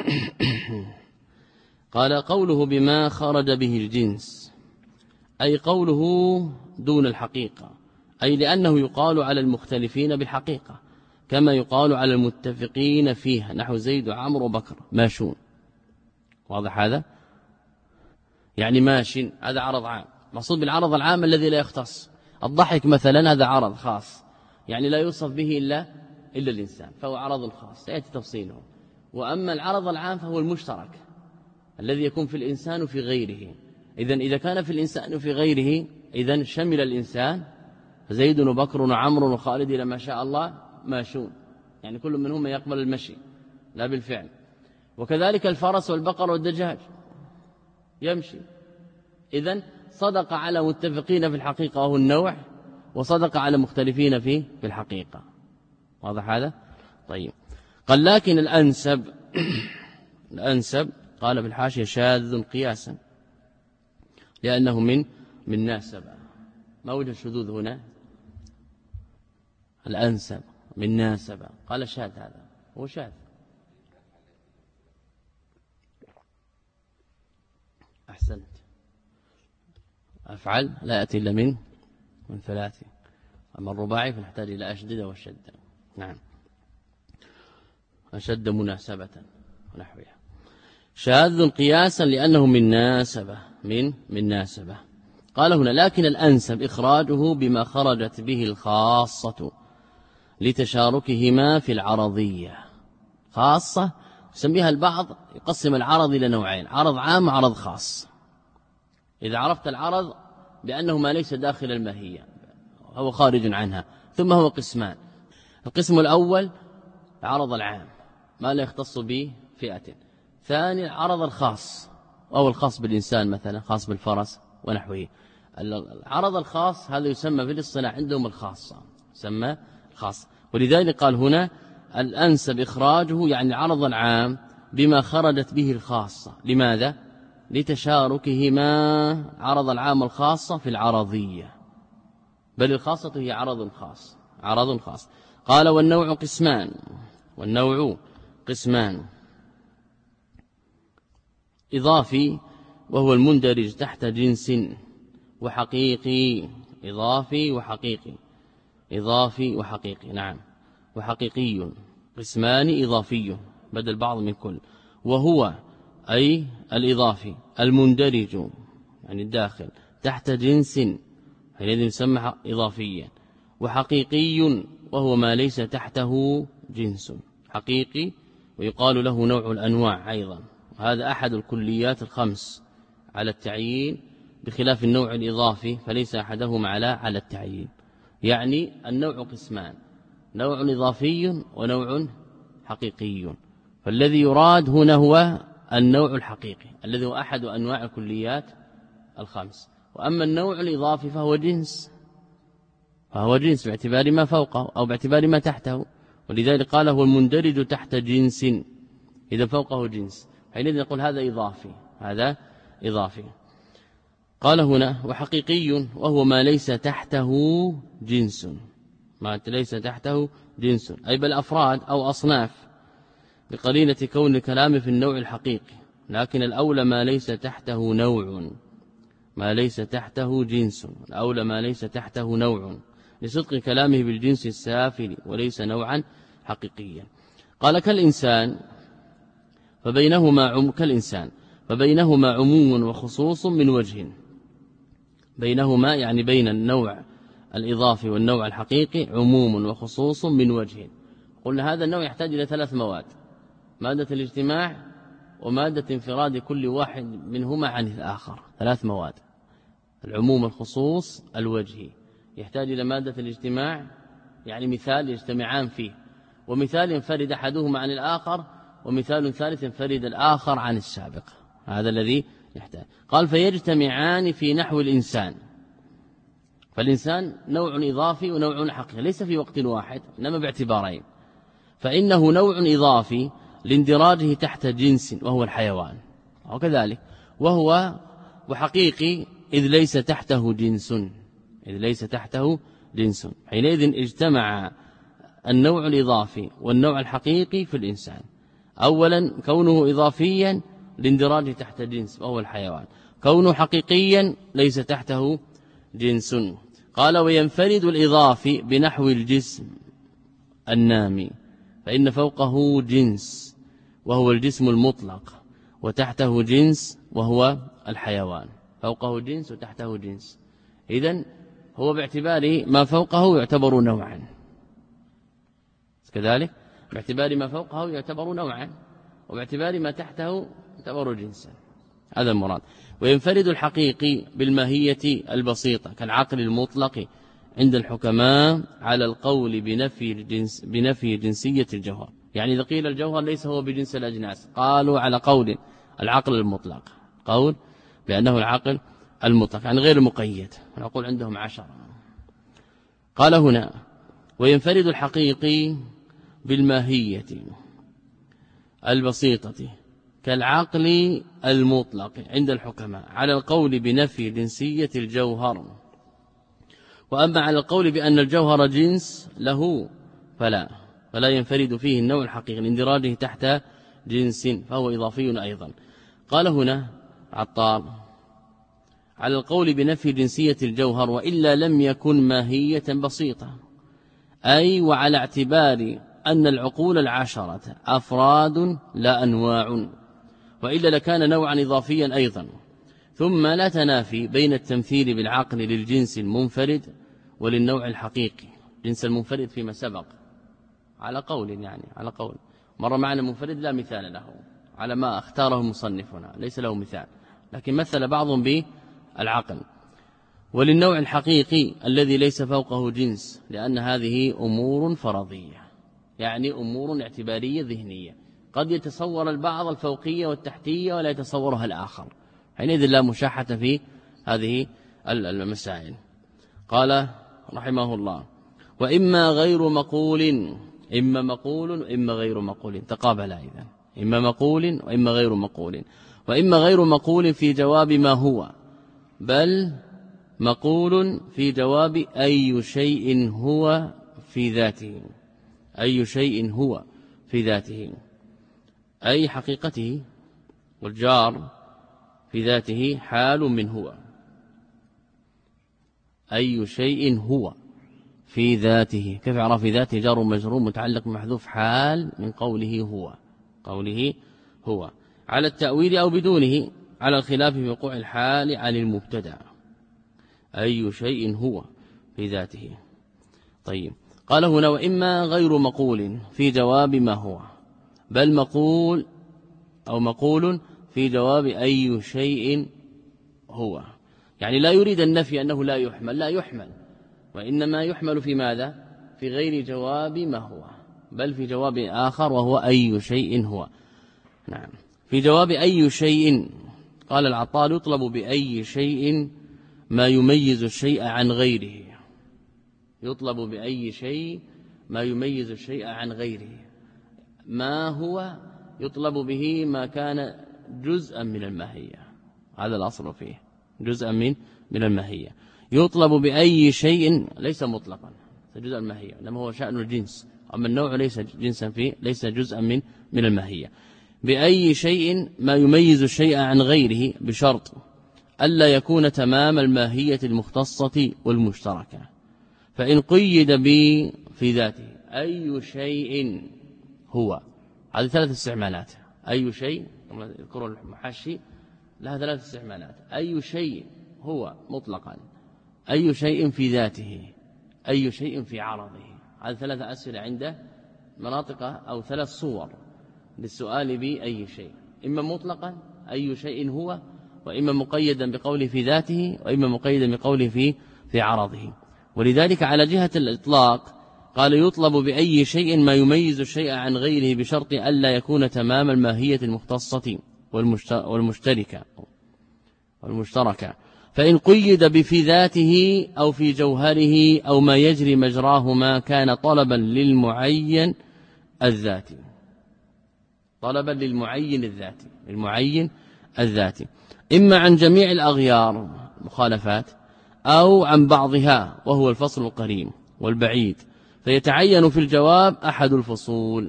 قال قوله بما خرج به الجنس، أي قوله دون الحقيقة، أي لأنه يقال على المختلفين بالحقيقة كما يقال على المتفقين فيها، نحو زيد وعمر وبكر ماشون. واضح هذا؟ يعني ماشٍ هذا عرض عام، مقصود بالعرض العام الذي لا يختص. الضحك مثلا هذا عرض خاص، يعني لا يوصف به إلا إلا الإنسان، فهو عرض خاص سيأتي تفصيله. وأما العرض العام فهو المشترك الذي يكون في الإنسان وفي غيره. إذن إذا كان في الإنسان وفي غيره إذن شمل الإنسان، زيد وبكر وعمر وخالد إلى ما شاء الله ماشون، يعني كل منهم يقبل المشي لا بالفعل. وكذلك الفرس والبقر والدجاج يمشي. إذن صدق على متفقين في الحقيقة وهو النوع، وصدق على مختلفين فيه في الحقيقة. واضح هذا؟ طيب. قال لكن الأنسب الأنسب قال بالحاشية شاذ قياسا لأنه من من ناسبة. ما وجه الشذوذ هنا؟ الأنسب من ناسبة، قال شاذ، هذا هو شاذ. أحسنت. أفعل لا يأتي إلا من من ثلاث، أما الرباعي فنحتاج إلى أشدد وشد. نعم، أشد مناسبة ونحوها. شاذ قياسا لأنه من ناسبة من من ناسبة. قال هنا لكن الأنسب إخراجه بما خرجت به الخاصة لتشاركهما في العرضية. خاصة يسميها البعض يقسم العرض إلى نوعين، عرض عام وعرض خاص. إذا عرفت العرض بأنه ما ليس داخل الماهية هو خارج عنها، ثم هو قسمان. القسم الأول عرض العام ما لا يختص به فئة، ثاني العرض الخاص أو الخاص بالإنسان مثلا، خاص بالفرس ونحوه. العرض الخاص هذا يسمى في الاصطلاح عندهم الخاصة، يسمى الخاص. ولذلك قال هنا الأنسب إخراجه يعني عرض العام بما خرجت به الخاصة. لماذا؟ لتشاركهما عرض العام الخاصة في العرضية، بل الخاصة هي عرض خاص عرض خاص. قال والنوع قسمان والنوع قسمان إضافي وهو المندرج تحت جنس، وحقيقي إضافي وحقيقي إضافي وحقيقي نعم وحقيقي. قسمان إضافي بدل بعض من كل، وهو أي الإضافي المندرج يعني الداخل تحت جنس الذي يسمى إضافيا، وحقيقي وهو ما ليس تحته جنس حقيقي، ويقال له نوع الأنواع أيضا. وهذا أحد الكليات الخمس على التعيين، بخلاف النوع الإضافي فليس أحدهما على على التعيين. يعني النوع قسمان، نوع إضافي ونوع حقيقي، فالذي يراد هنا هو النوع الحقيقي الذي هو أحد أنواع الكليات الخمس. وأما النوع الإضافي فهو جنس فهو جنس باعتبار ما فوقه أو باعتبار ما تحته، ولذلك قال هو المندرج تحت جنس، إذا فوقه جنس حينئذ نقول هذا إضافي هذا إضافي. قال هنا وحقيقي وهو ما ليس تحته جنس، ما ليس تحته جنس أي بل أفراد أو أصناف، بقرينة كون الكلام في النوع الحقيقي. لكن الأولى ما ليس تحته نوع، ما ليس تحته جنس، الأولى ما ليس تحته نوع، لصدق كلامه بالجنس السافل وليس نوعا حقيقيا. قال كالإنسان فبينهما عم كالإنسان فبينهما عموم وخصوص من وجه، بينهما يعني بين النوع الإضافي والنوع الحقيقي عموم وخصوص من وجه. قلنا هذا النوع يحتاج إلى ثلاث مواد: مادة الاجتماع ومادة انفراد كل واحد منهما عن الآخر، ثلاث مواد: العموم الخصوص الوجهي، يحتاج إلى مادة الاجتماع يعني مثال يجتمعان فيه، ومثال ينفرد أحدهما عن الآخر، ومثال ثالث ينفرد الآخر عن السابق. هذا الذي يحتاج. قال فيجتمعان في نحو الإنسان. فالإنسان نوع إضافي ونوع حقيقي ليس في وقت واحد إنما باعتبارين، فإنه نوع إضافي لاندراجه تحت جنس وهو الحيوان، وكذلك وهو وحقيقي إذ ليس تحته جنس إذ ليس تحته جنس حينئذ اجتمع النوع الإضافي والنوع الحقيقي في الإنسان. أولا كونه إضافيا لاندراجه تحت جنس وهو الحيوان، كونه حقيقيا ليس تحته جنس. قال وينفرد الإضافي بنحو الجسم النامي، فإن فوقه جنس وهو الجسم المطلق، وتحته جنس وهو الحيوان. فوقه جنس وتحته جنس، إذن هو باعتبار ما فوقه يعتبر نوعا، كذلك باعتبار ما فوقه يعتبر نوعا، وباعتبار ما تحته يعتبر جنسا. هذا المراد. وينفرد الحقيقي بالماهية البسيطة كالعقل المطلق عند الحكماء على القول بنفي الجنس بنفي جنسية الجوهر. يعني إذا قيل الجوهر ليس هو بجنس الأجناس قالوا على قول العقل المطلق، قول بأنه العقل المطلق يعني غير مقيد، نقول عندهم عشرة. قال هنا وينفرد الحقيقي بالماهية البسيطة كالعقل المطلق عند الحكماء على القول بنفي جنسية الجوهر. وأما على القول بأن الجوهر جنس له فلا فلا ينفرد فيه النوع الحقيقي لاندراجه تحت جنس، فهو إضافي أيضا. قال هنا عطار على القول بنفي جنسية الجوهر وإلا لم يكن ماهية بسيطة، أي وعلى اعتبار أن العقول العشرة أفراد لا أنواع، وإلا لكان نوعا إضافيا أيضا. ثم لا تنافي بين التمثيل بالعقل للجنس المنفرد وللنوع الحقيقي. جنس المنفرد فيما سبق على قول يعني على قول مر معنا منفرد لا مثال له على ما اختاره مصنفنا، ليس له مثال، لكن مثل بعضهم بالعقل. وللنوع الحقيقي الذي ليس فوقه جنس، لأن هذه أمور فرضية يعني أمور اعتبارية ذهنية، قد يتصور البعض الفوقية والتحتية ولا يتصورها الآخر، حينئذ لا مشاحة في هذه المسائل. قال رحمه الله وإما غير مقول، إما مقول وإما غير مقول تقابلا إذن، إما مقول وإما غير مقول. وإما غير مقول في جواب ما هو، بل مقول في جواب أي شيء هو في ذاته، أي شيء هو في ذاته أي حقيقته، والجار في ذاته حال من هو. أي شيء هو في ذاته، كيف عرف في ذاته؟ جار مجرور متعلق محذوف حال من قوله هو، قوله هو على التأويل أو بدونه، على الخلاف في وقوع الحال عن المبتدأ. أي شيء هو في ذاته. طيب قال هنا وإما غير مقول في جواب ما هو، بل مقول أو مقول في جواب أي شيء هو، يعني لا يريد النفي أنه لا يحمل، لا يحمل، وإنما يحمل في ماذا؟ في غير جواب ما هو، بل في جواب آخر وهو أي شيء هو. نعم في جواب أي شيء. قال العطار يطلب بأي شيء ما يميز الشيء عن غيره، يطلب بأي شيء ما يميز الشيء عن غيره. ما هو يطلب به ما كان جزءا من الماهية، هذا الأصل فيه جزءا من من الماهية. يطلب بأي شيء ليس مطلقا جزء الماهية، لما هو شأن الجنس، أما النوع ليس جنسا فيه، ليس جزءا من من الماهية. بأي شيء ما يميز الشيء عن غيره بشرط ألا يكون تمام الماهية المختصة والمشتركة. فإن قيد ب في ذاته أي شيء هو، هذه ثلاث استعمالات. أي شيء يذكر المحشي لها ثلاث استعمالات. أي شيء هو مطلقا، أي شيء في ذاته، أي شيء في عرضه. هذه ثلاثة أسئلة عند مناطق أو ثلاث صور للسؤال بأي شيء، إما مطلقا أي شيء هو، وإما مقيدا بقوله في ذاته، وإما مقيدا بقوله في في عرضه. ولذلك على جهة الإطلاق قال يطلب بأي شيء ما يميز الشيء عن غيره بشرط ألا يكون تمام الماهية المختصة والمشتركة والمشتركة. فإن قيد بفي ذاته أو في جوهره أو ما يجري مجراهما كان طلبا للمعين الذاتي، طلبا للمعين الذاتي، المعين الذاتي، إما عن جميع الأغيار مخالفات أو عن بعضها وهو الفصل القريب والبعيد، فيتعين في الجواب أحد الفصول.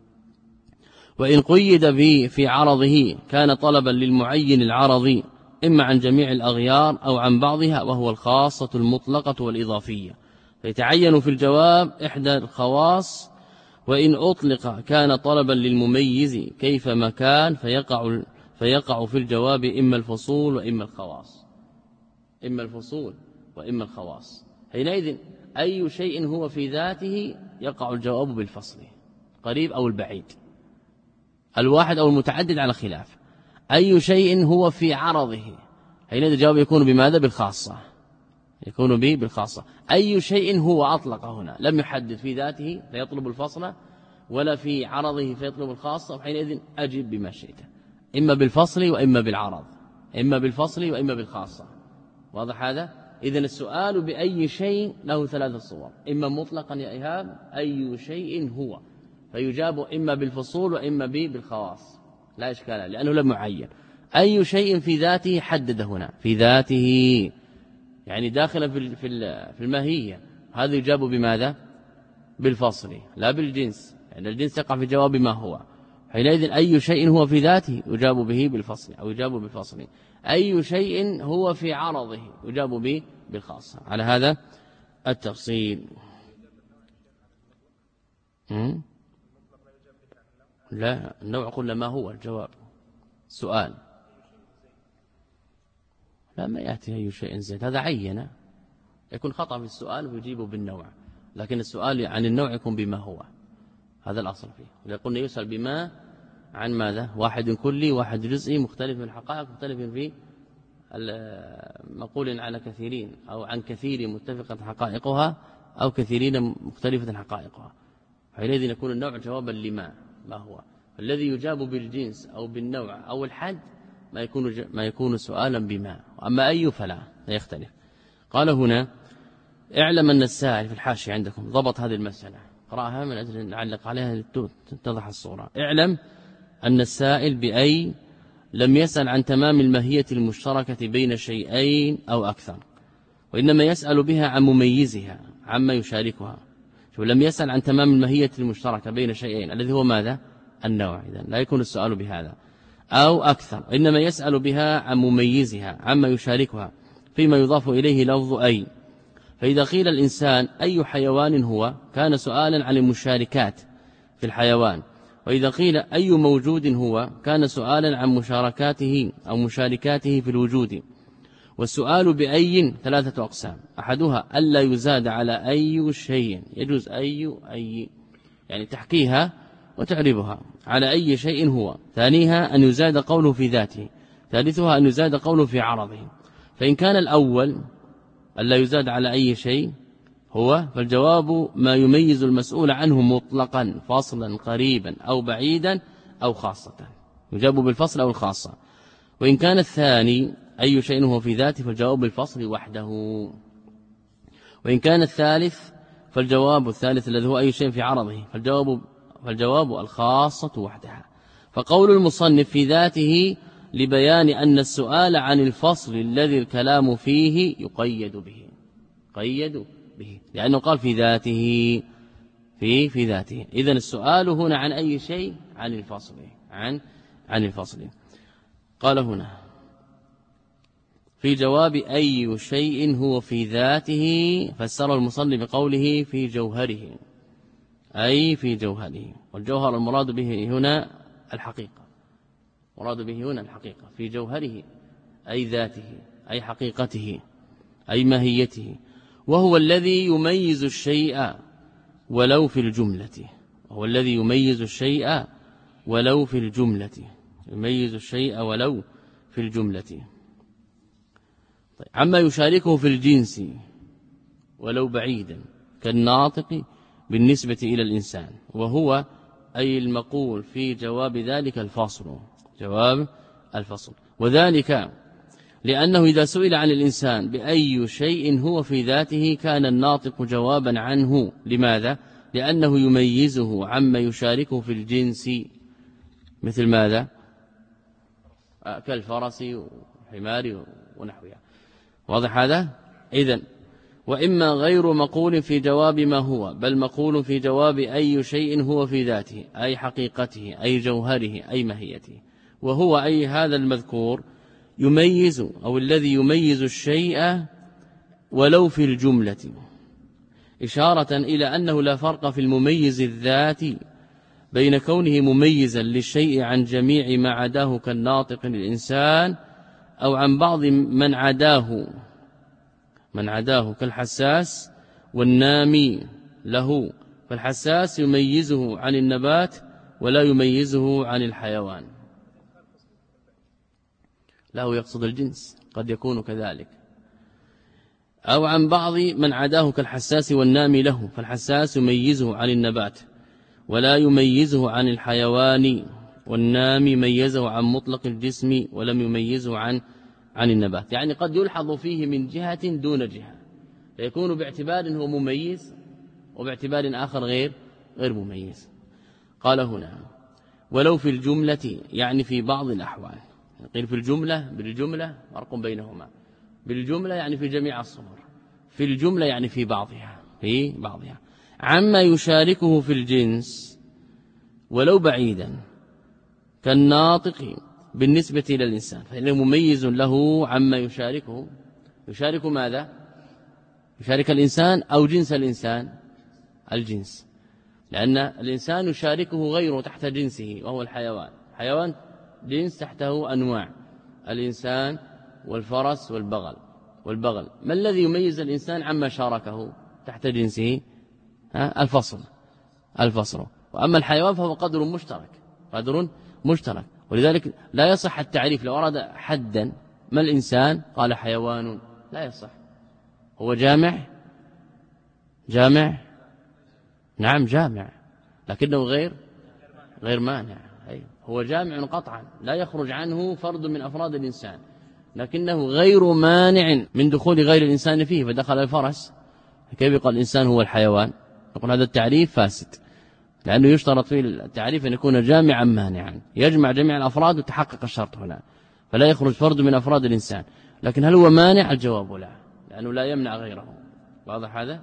وإن قيد به في عرضه كان طلبا للمعين العرضي، إما عن جميع الأغيار أو عن بعضها وهو الخاصة المطلقة والإضافية، فيتعين في الجواب إحدى الخواص. وإن أطلق كان طلبا للمميز كيفما كان، فيقع فيقع في الجواب إما الفصول وإما الخواص، إما الفصول وإما الخواص. حينئذ أي شيء هو في ذاته يقع الجواب بالفصل، قريب أو البعيد، الواحد أو المتعدد على خلاف. أي شيء هو في عرضه، حينئذ الجواب يكون بماذا؟ بالخاصة، يكون به بالخاصة. أي شيء هو أطلق هنا، لم يحدد في ذاته فيطلب الفصل، ولا في عرضه فيطلب الخاصة، وحينئذ أجب بما شئت، إما بالفصل وإما بالعرض، إما بالفصل وإما بالخاصة. واضح هذا؟ إذن السؤال بأي شيء له ثلاثة صور، إما مطلقا يا إيهاب أي شيء هو، فيجاب إما بالفصول وإما بالخواص، لا إشكال لأنه لم يعين. أي شيء في ذاته حدد هنا، في ذاته يعني داخلا في في الماهية، هذا يجاب بماذا؟ بالفصل لا بالجنس، يعني الجنس يقع في جواب ما هو. حينئذ أي شيء هو في ذاته يجاب به بالفصل أو يجاب بالفصل. أي شيء هو في عرضه يجاب به بالخاصة، على هذا التفصيل. لا، النوع قلنا ما هو الجواب سؤال، لا ما يأتي أي شيء زيد، هذا عينه يكون خطأ في السؤال ويجيبه بالنوع، لكن السؤال عن النوع يكون بما هو، هذا الأصل فيه. إذا قلنا يسأل بما عن ماذا؟ واحد كلي واحد جزئي مختلف في الحقائق مختلف في مقول على كثيرين، أو عن كثير متفقة حقائقها أو كثيرين مختلفة حقائقها، حينئذ يكون النوع جوابا لما ما هو. الذي يجاب بالجنس أو بالنوع أو الحد ما يكون ما يكون سؤالا بما، وأما أي فلا لا يختلف. قال هنا اعلم أن السائل في الحاشية عندكم ضبط هذه المسألة، قرأها من أجل أن نعلق عليها تتضح الصورة. اعلم أن السائل بأي لم يسأل عن تمام الماهية المشتركة بين شيئين أو أكثر، وإنما يسأل بها عن مميزها عما يشاركها. لم يسأل عن تمام الماهية المشتركة بين شيئين الذي هو ماذا؟ النوع، إذن لا يكون السؤال بهذا أو أكثر، وإنما يسأل بها عن مميزها عما يشاركها فيما يضاف إليه لفظ أي. فإذا قيل الإنسان أي حيوان هو كان سؤالا عن المشاركات في الحيوان، وإذا قيل أي موجود هو كان سؤالا عن مشاركاته أو مشاركاته في الوجود. والسؤال بأي ثلاثة أقسام، أحدها ألا يزاد على أي شيء، يجوز أي أي يعني تحكيها وتعربها على أي شيء هو. ثانيها أن يزاد قوله في ذاته. ثالثها أن يزاد قوله في عرضه. فإن كان الأول ألا يزاد على أي شيء هو، فالجواب ما يميز المسؤول عنه مطلقا فاصلا قريبا أو بعيدا أو خاصة، يجاب بالفصل أو الخاصة. وإن كان الثاني أي شيء هو في ذاته فالجواب بالفصل وحده. وإن كان الثالث فالجواب الثالث الذي هو أي شيء في عرضه فالجواب, فالجواب الخاصة وحدها. فقول المصنف في ذاته لبيان أن السؤال عن الفصل الذي الكلام فيه يقيد به، قيد به لأنه قال في ذاته في في ذاته. إذن السؤال هنا عن أي شيء؟ عن الفصل، عن عن الفصل. قال هنا في جواب أي شيء هو في ذاته فسر المصنف بقوله في جوهره، أي في جوهره. والجوهر المراد به هنا الحقيقة، مراد به هنا الحقيقة في جوهره أي ذاته أي حقيقته أي ماهيته، وهو الذي يميز الشيء ولو في الجملة، وهو الذي يميز الشيء ولو في الجملة، يميز الشيء ولو في الجملة. طيب عما يشاركه في الجنس ولو بعيدا كالناطق بالنسبة إلى الإنسان، وهو أي المقول في جواب ذلك الفصل، جواب الفصل. وذلك لأنه إذا سئل عن الإنسان بأي شيء هو في ذاته كان الناطق جوابا عنه. لماذا؟ لأنه يميزه عما يشاركه في الجنس، مثل ماذا؟ كالفرس والحمار ونحوها. واضح هذا؟ إذن وإما غير مقول في جواب ما هو، بل مقول في جواب أي شيء هو في ذاته أي حقيقته أي جوهره أي ماهيته، وهو أي هذا المذكور يميز أو الذي يميز الشيء ولو في الجملة، إشارة إلى أنه لا فرق في المميز الذاتي بين كونه مميزا للشيء عن جميع ما عداه كالناطق للإنسان، أو عن بعض من عداه من عداه كالحساس والنامي له، فالحساس يميزه عن النبات ولا يميزه عن الحيوان. له يقصد الجنس، قد يكون كذلك. أو عن بعض من عداه كالحساس والنامي له، فالحساس يميزه عن النبات ولا يميزه عن الحيوان، والنامي ميزه عن مطلق الجسم ولم يميزه عن عن النبات. يعني قد يلحظ فيه من جهة دون جهة، فيكون باعتبار هو مميز وباعتبار آخر غير غير مميز. قال هنا ولو في الجملة، يعني في بعض الأحوال. قيل في الجملة بالجملة فرق بينهما، بالجملة يعني في جميع الصور، في الجملة يعني في بعضها في بعضها عما يشاركه في الجنس ولو بعيدا كالناطق بالنسبة إلى الإنسان، فإنه مميز له عما يشاركه. يشارك ماذا؟ يشارك الإنسان أو جنس الإنسان؟ الجنس، لأن الإنسان يشاركه غيره تحت جنسه وهو الحيوان. حيوان جنس تحته أنواع، الإنسان والفرس والبغل والبغل ما الذي يميز الإنسان عما شاركه تحت جنسه؟ ها؟ الفصل الفصل وأما الحيوان فهو قدر مشترك قدر مشترك ولذلك لا يصح التعريف. لو أراد حدا ما الإنسان قال حيوان، لا يصح. هو جامع جامع نعم جامع، لكنه غير غير مانع. هو جامع قطعا لا يخرج عنه فرد من أفراد الإنسان، لكنه غير مانع من دخول غير الإنسان فيه، فدخل الفرس كيف يقال الإنسان هو الحيوان؟ يقول هذا التعريف فاسد، لأنه يشترط في التعريف أن يكون جامعا مانعا، يجمع جميع الأفراد وتحقق الشرط هنا، فلا يخرج فرد من أفراد الإنسان. لكن هل هو مانع؟ الجواب لا، لأنه لا يمنع غيره. واضح هذا؟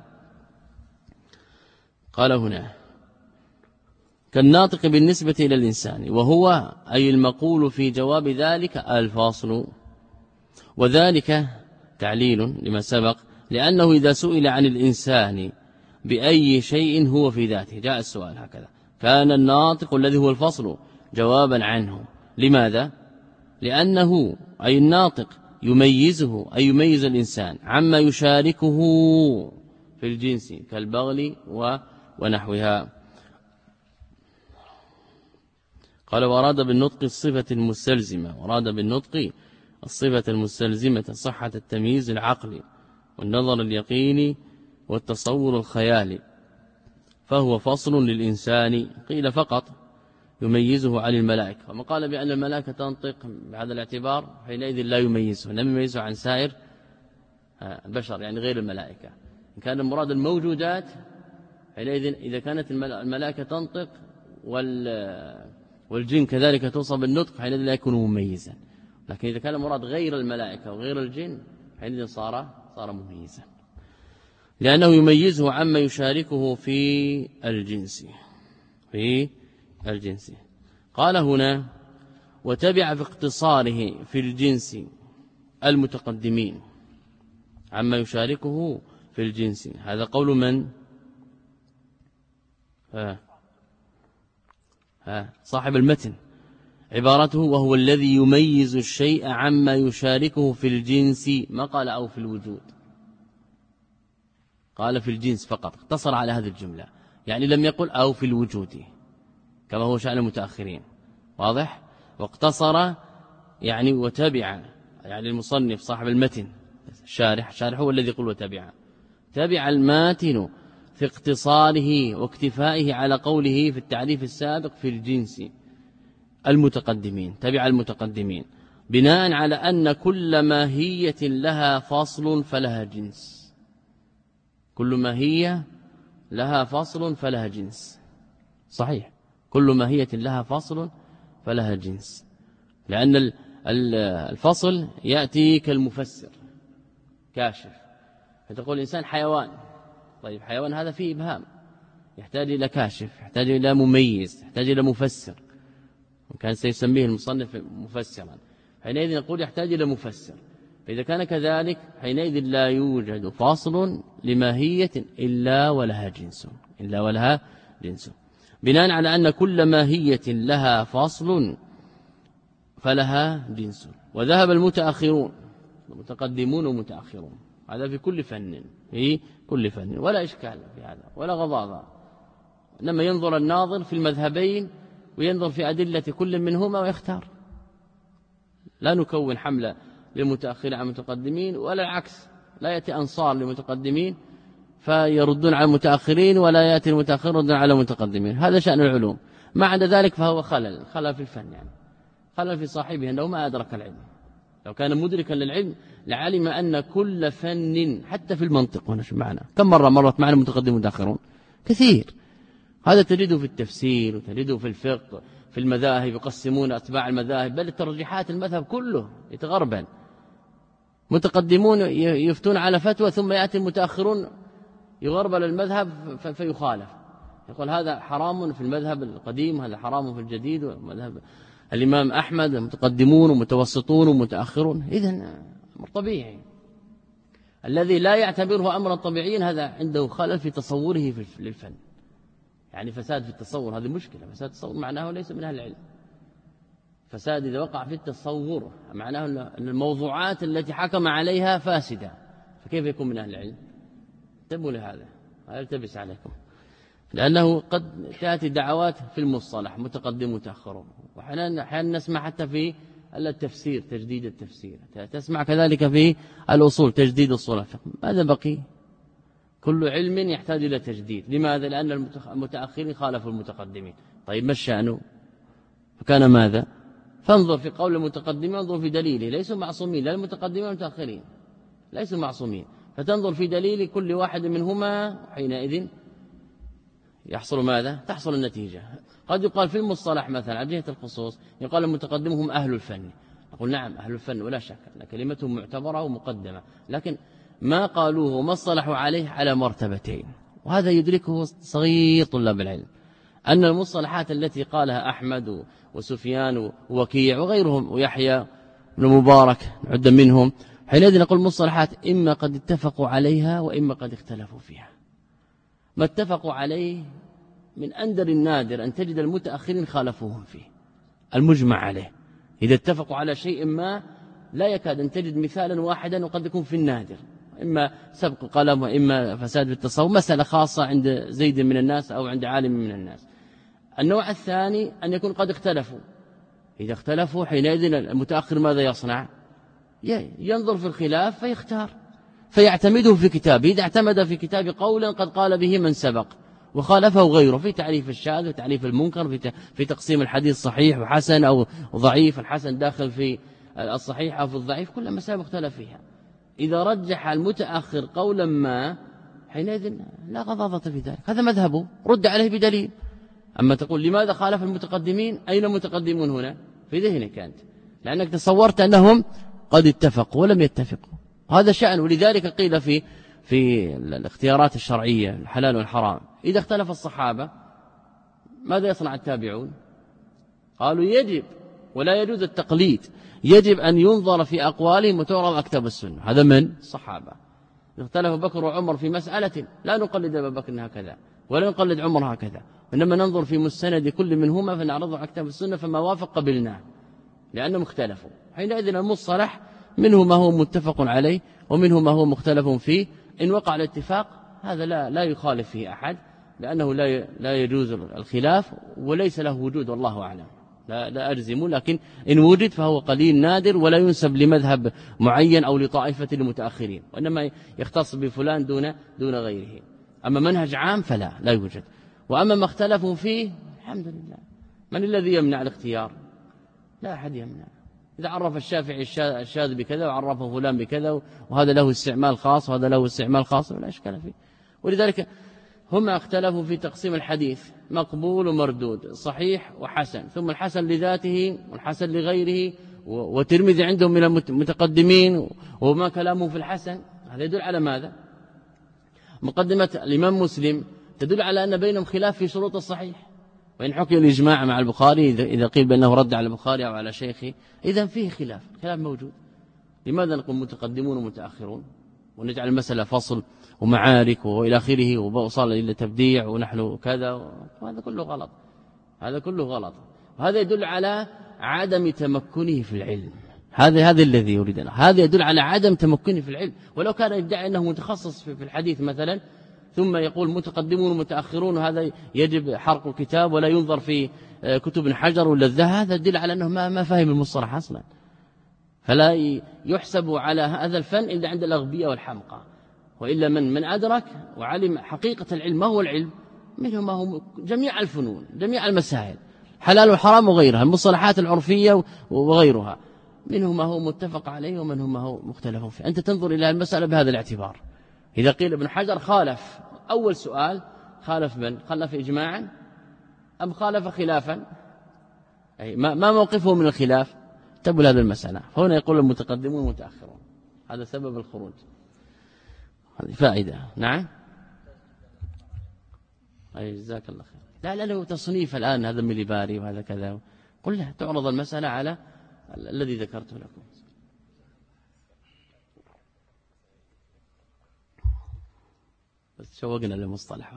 قال هنا كالناطق بالنسبة إلى الإنسان، وهو أي المقول في جواب ذلك الفاصل. وذلك تعليل لما سبق، لأنه إذا سئل عن الإنسان بأي شيء هو في ذاته، جاء السؤال هكذا، كان الناطق الذي هو الفصل جوابا عنه. لماذا؟ لأنه أي الناطق يميزه أي يميز الإنسان عما يشاركه في الجنس كالبغل ونحوها. قال وأراد بالنطق الصفة المستلزمة، وأراد بالنطق الصفة المستلزمة صحة التمييز العقلي والنظر اليقيني والتصور الخيالي، فهو فصل للإنسان. قيل فقط يميزه عن الملائكة، وما قال بأن الملائكة تنطق بهذا الاعتبار حينئذ لا يميزه، لم يميزه عن سائر البشر يعني غير الملائكة. إن كان المراد الموجودات حينئذ إذا كانت الملائكة تنطق والجن كذلك توصف بالنطق حينئذ لا يكون مميزا، لكن إذا كان المراد غير الملائكة وغير الجن حينئذ صار صار مميزا، لأنه يميزه عما يشاركه في الجنس في الجنس. قال هنا وتبع في اقتصاره في الجنس المتقدمين عما يشاركه في الجنس. هذا قول من؟ ها ها صاحب المتن. عبارته وهو الذي يميز الشيء عما يشاركه في الجنس، ما قال أو في الوجود، قال في الجنس فقط، اقتصر على هذه الجملة، يعني لم يقل أو في الوجود كما هو شأن المتأخرين، واضح؟ واقتصر يعني وتبع، يعني المصنف صاحب المتن الشارح، الشارح هو الذي يقول وتبع، تبع الماتن في اقتصاره واكتفائه على قوله في التعريف السابق في الجنس المتقدمين، تبع المتقدمين بناء على أن كل ماهية لها فصل فلها جنس، كل ماهية لها فصل فلها جنس، صحيح، كل ماهية لها فصل فلها جنس، لأن الفصل يأتي كالمفسر كاشف، فتقول الإنسان حيوان، طيب حيوان هذا فيه إبهام، يحتاج إلى كاشف، يحتاج إلى مميز، يحتاج إلى مفسر، وكان سيسميه المصنف مفسرا، حينئذ نقول يحتاج إلى مفسر، فإذا كان كذلك حينئذ لا يوجد فاصل لماهية إلا ولها جنس، إلا ولها جنس، بناء على أن كل ماهية لها فاصل فلها جنس. وذهب المتأخرون، المتقدمون ومتأخرون، هذا في كل فن، في كل فن، ولا إشكال في هذا ولا غضاضة، إنما ينظر الناظر في المذهبين وينظر في أدلة كل منهما ويختار، لا نكون حملة للمتأخرين على المتقدمين ولا العكس، لا يأتي أنصار للمتقدمين فيردون على المتأخرين ولا يأتي المتأخرين يردون على المتقدمين، هذا شأن العلوم، ما عدا ذلك فهو خلل، خلل في الفن، يعني خلل في صاحبه أنه ما أدرك العلم، لو كان مدركا للعلم لعلم أن كل فن حتى في المنطق، هنا شو معنا كم مرة مرت معنا المتقدمون والمتأخرون كثير، هذا تجده في التفسير وتجده في الفقه، في المذاهب يقسمون أتباع المذاهب، بل الترجيحات المذهب كله يتغربل، متقدمون يفتون على فتوى ثم يأتي المتأخرون يغربل المذهب فيخالف، يقول هذا حرام في المذهب القديم، هذا حرام في الجديد، ومذهب الإمام أحمد متقدمون ومتوسطون ومتأخرون، إذن أمر طبيعي، الذي لا يعتبره أمرا طبيعيا هذا عنده خلل في تصوره للفن، يعني فساد في التصور، هذه مشكلة، فساد التصور معناه ليس من أهل العلم، فساد إذا وقع في التصور معناه أن الموضوعات التي حكم عليها فاسدة، فكيف يكون من أهل العلم؟ انتبهوا لهذا، لا يلتبس عليكم، لأنه قد تأتي دعوات في المصطلح متقدم متأخر، وأحيانا نسمع حتى في التفسير تجديد التفسير، تسمع كذلك في الأصول تجديد الصلاة، ماذا بقي؟ كل علم يحتاج إلى تجديد، لماذا؟ لأن المتأخرين خالفوا المتقدمين، طيب ما الشأن؟ فكان ماذا؟ فانظر في قول المتقدمين، انظر في دليله، ليسوا معصومين، لا المتقدمين والمتأخرين ليسوا معصومين، فتنظر في دليل كل واحد منهما، حينئذ يحصل ماذا؟ تحصل النتيجة. قد يقال في المصطلح مثلا على جهة الخصوص يقال المتقدمين هم أهل الفن، أقول نعم أهل الفن ولا شك أن كلمتهم معتبرة ومقدمة، لكن ما قالوه وما اصطلحوا عليه على مرتبتين، وهذا يدركه صغير طلاب العلم، أن المصطلحات التي قالها أحمد وسفيان ووكيع وغيرهم ويحيى بن مبارك نعد منهم، حينئذ نقول المصطلحات إما قد اتفقوا عليها وإما قد اختلفوا فيها. ما اتفقوا عليه من أندر النادر أن تجد المتأخرين خالفوهم فيه، المجمع عليه إذا اتفقوا على شيء ما لا يكاد أن تجد مثالا واحدا، وقد يكون في النادر، إما سبق قلم وإما فساد بالتصور، مسألة خاصة عند زيد من الناس أو عند عالم من الناس. النوع الثاني أن يكون قد اختلفوا، إذا اختلفوا حينئذ المتأخر ماذا يصنع؟ ينظر في الخلاف فيختار فيعتمده في كتابه، إذا اعتمد في كتاب قولا قد قال به من سبق وخالفه غيره في تعريف الشاذ وتعريف المنكر، في في تقسيم الحديث صحيح وحسن أو ضعيف، الحسن داخل في الصحيح أو في الضعيف، كل مسائل مختلف فيها. إذا رجح المتأخر قولا ما حينئذ لا غضاضة في ذلك، هذا مذهبه، رد عليه بدليل. أما تقول لماذا خالف المتقدمين؟ أين المتقدمون هنا؟ في ذهنك أنت، لأنك تصورت أنهم قد اتفقوا ولم يتفقوا، هذا شأن. ولذلك قيل في في الاختيارات الشرعية الحلال والحرام، إذا اختلف الصحابة ماذا يصنع التابعون؟ قالوا يجب ولا يجوز التقليد، يجب أن ينظر في أقوالهم وتعرض أكتاب السنة، هذا من الصحابة. اختلف بكر وعمر في مسألة لا نقلد أبا بكر هكذا ولا نقلد عمر هكذا، وإنما ننظر في مستند كل منهما فنعرضه على كتاب السنة فما وافق قبلناه لأنهم اختلفوا. حينئذ المصطلح منه ما هو متفق عليه ومنه ما هو مختلف فيه، إن وقع الاتفاق هذا لا لا يخالف فيه أحد لأنه لا لا يجوز الخلاف وليس له وجود والله أعلم، لا, لا أجزم، لكن إن وجد فهو قليل نادر ولا ينسب لمذهب معين أو لطائفة المتأخرين، وإنما يختص بفلان دون دون غيره. أما منهج عام فلا لا يوجد. وأما ما اختلفوا فيه الحمد لله، من الذي يمنع الاختيار؟ لا أحد يمنع. إذا عرف الشافعي الشاذ بكذا وعرفه فلان بكذا وهذا له استعمال خاص وهذا له استعمال خاص ولا إشكال فيه. ولذلك هم اختلفوا في تقسيم الحديث مقبول ومردود، صحيح وحسن، ثم الحسن لذاته والحسن لغيره، وترمذي عندهم من المتقدمين وما كلامه في الحسن. هذا يدل على ماذا؟ مقدمة الإمام مسلم تدل على أن بينهم خلاف في شروط الصحيح، وإن حكي الإجماع مع البخاري إذا قيل بأنه رد على البخاري أو على شيخه إذن فيه خلاف، خلاف موجود. لماذا نقول متقدمون ومتأخرون ونجعل المسألة فصل ومعارك وإلى آخره ووصل إلى تبديع ونحن كذا؟ وهذا كله غلط، هذا كله غلط. وهذا يدل على عدم تمكنه في العلم، هذا هذا الذي يريدنا، هذا يدل على عدم تمكنه في العلم. ولو كان يدعي أنه متخصص في الحديث مثلا ثم يقول متقدمون ومتأخرون وهذا يجب حرق الكتاب ولا ينظر في كتب حجر ولا الذهب، هذا يدل على أنه ما ما فهم المصطلح أصلا. فلا يحسب على هذا الفن إلا عند الأغبياء والحمقى، وإلا من من أدرك وعلم حقيقة العلم. ما هو العلم؟ منه ما هو جميع الفنون، جميع المسائل، حلال وحرام وغيرها، المصطلحات العرفية وغيرها، منه ما هو متفق عليه ومنه ما هو مختلف فيه. أنت تنظر إلى المسألة بهذا الاعتبار. إذا قيل ابن حجر خالف، أول سؤال خالف من؟ خالف إجماعا أم خالف خلافا؟ أي ما موقفه من الخلاف؟ تبل هذه المسألة. فهنا يقول المتقدمون والمتأخرون، هذا سبب الخروج، هذه فائدة. نعم، أي جزاك الله خير. لا لا له تصنيف الآن، هذا مليباري وهذا كذا، قل له تعرض المسألة على الذي ذكرته لكم. بس شوقنا للمصطلح.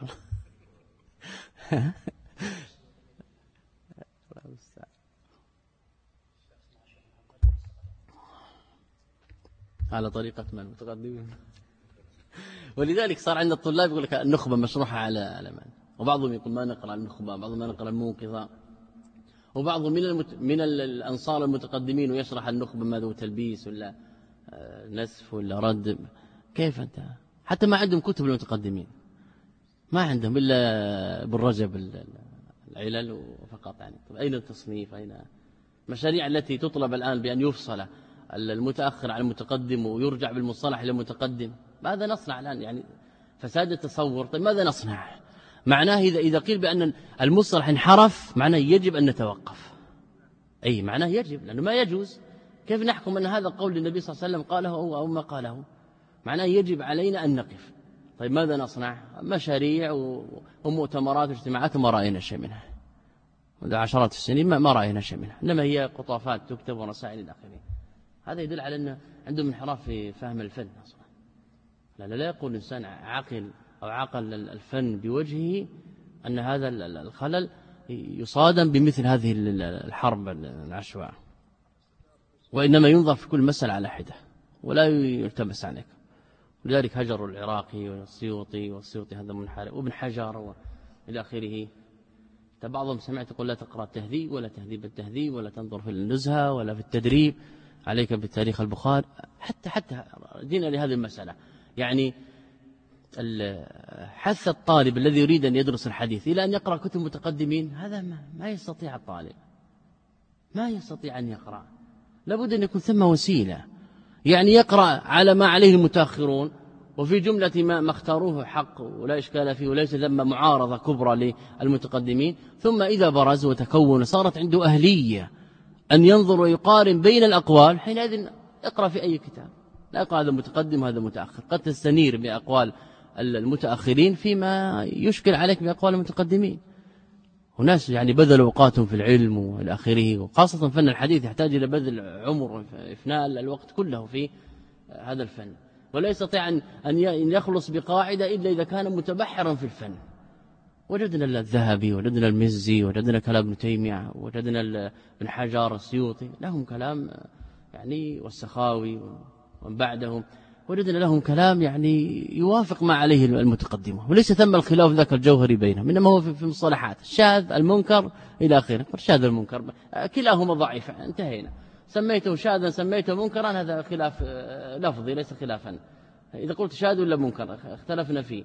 على طريقة من المتقدمين. ولذلك صار عند الطلاب يقول لك النخبة مشروحة على على من، وبعضهم يقول ما نقرأ النخبة، بعضهم ما نقرأ الموقظة، وبعضهم من المت... من الأنصار المتقدمين ويشرح النخبة ماذا تلبيس ولا نسف ولا رد. كيف أنت؟ حتى ما عندهم كتب المتقدمين، ما عندهم إلا بالرجب العلل فقط. يعني طب أين التصنيف؟ أين مشاريع التي تطلب الآن بأن يفصل المتأخر عن المتقدم ويرجع بالمصطلح إلى المتقدم؟ ماذا نصنع الآن؟ يعني فساد التصور. طيب ماذا نصنع؟ معناه إذا إذا قيل بأن المصطلح انحرف معناه يجب أن نتوقف. أي معناه يجب، لأنه ما يجوز. كيف نحكم أن هذا قول النبي صلى الله عليه وسلم قاله أو أو ما قاله؟ معناه يجب علينا أن نقف. طيب ماذا نصنع؟ مشاريع ومؤتمرات واجتماعات ما رأينا شيء منها منذ عشرات السنين، ما رأينا شيء منها، إنما هي قطافات تكتب ورسائل إلى آخره. هذا يدل على أن عندهم انحراف في فهم الفن أصلا. لا لا يقول إنسان عاقل أو عقل الفن بوجهه أن هذا الخلل يصادم بمثل هذه الحرب العشواء، وإنما ينظر في كل مسألة على حدة ولا يلتمس عليك. ولذلك هجروا العراقي والسيوطي، والسيوطي هذا منحرف، وابن حجر إلى آخره. بعضهم سمعت يقول لا تقرأ التهذيب ولا تهذيب التهذيب ولا تنظر في النزهة ولا في التدريب، عليك بالتاريخ البخاري. حتى حتى دينا لهذه المسألة، يعني حث الطالب الذي يريد أن يدرس الحديث إلى أن يقرأ كتب متقدمين، هذا ما, ما يستطيع الطالب، ما يستطيع أن يقرأ. لابد أن يكون ثم وسيلة، يعني يقرأ على ما عليه المتأخرون، وفي جملة ما اختاروه حق ولا إشكال فيه وليس ذم معارضة كبرى للمتقدمين. ثم إذا برز وتكون صارت عنده أهلية أن ينظر ويقارن بين الأقوال، حينئذ اقرأ في أي كتاب، لا يقرأ هذا متقدم وهذا متأخر. قد تستنير بأقوال المتأخرين فيما يشكل عليك بأقوال المتقدمين. وناس يعني بذلوا أوقاتهم في العلم وإلى آخره، وخاصة فن الحديث يحتاج إلى بذل عمر إفناء الوقت كله في هذا الفن. ولا يستطيع أن يخلص بقاعدة إلا إذا كان متبحرا في الفن. وجدنا الذهبي، وجدنا المزي، وجدنا كلام ابن تيمية، وجدنا ابن حجر السيوطي، لهم كلام يعني، والسخاوي ومن بعدهم، وجدنا لهم كلام يعني يوافق ما عليه المتقدمون، وليس ثم الخلاف ذاك الجوهري بينهم، إنما هو في مصطلحات الشاذ المنكر إلى آخره. الشاذ المنكر كلاهما ضعيف، انتهينا. سميته شاذا سميته منكرا، هذا خلاف لفظي ليس خلافا. إذا قلت شاذ ولا منكر اختلفنا فيه،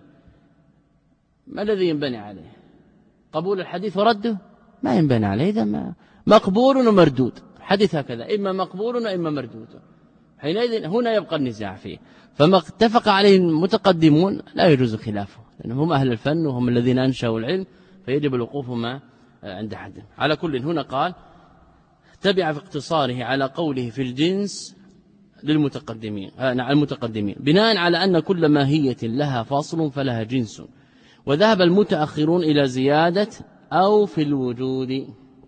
ما الذي ينبني عليه؟ قبول الحديث ورده؟ ما ينبني عليه. إذا ما مقبول ومردود، حديث هكذا إما مقبول وإما مردود، حينئذ هنا يبقى النزاع فيه. فما اتفق عليه المتقدمون لا يجوز خلافه، لأنهم هم أهل الفن وهم الذين أنشأوا العلم، فيجب الوقوف ما عند حد. على كل هنا قال تبع في اقتصاره على قوله في الجنس للمتقدمين المتقدمين بناء على أن كل ماهية لها فاصل فلها جنس، وذهب المتأخرون إلى زيادة أو في الوجود،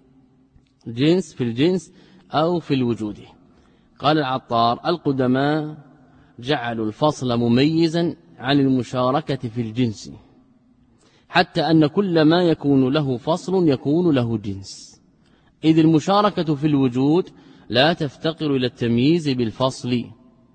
جنس في الجنس أو في الوجود. قال العطار القدماء جعلوا الفصل مميزا عن المشاركة في الجنس، حتى أن كل ما يكون له فصل يكون له جنس، إذ المشاركة في الوجود لا تفتقر إلى التمييز بالفصل،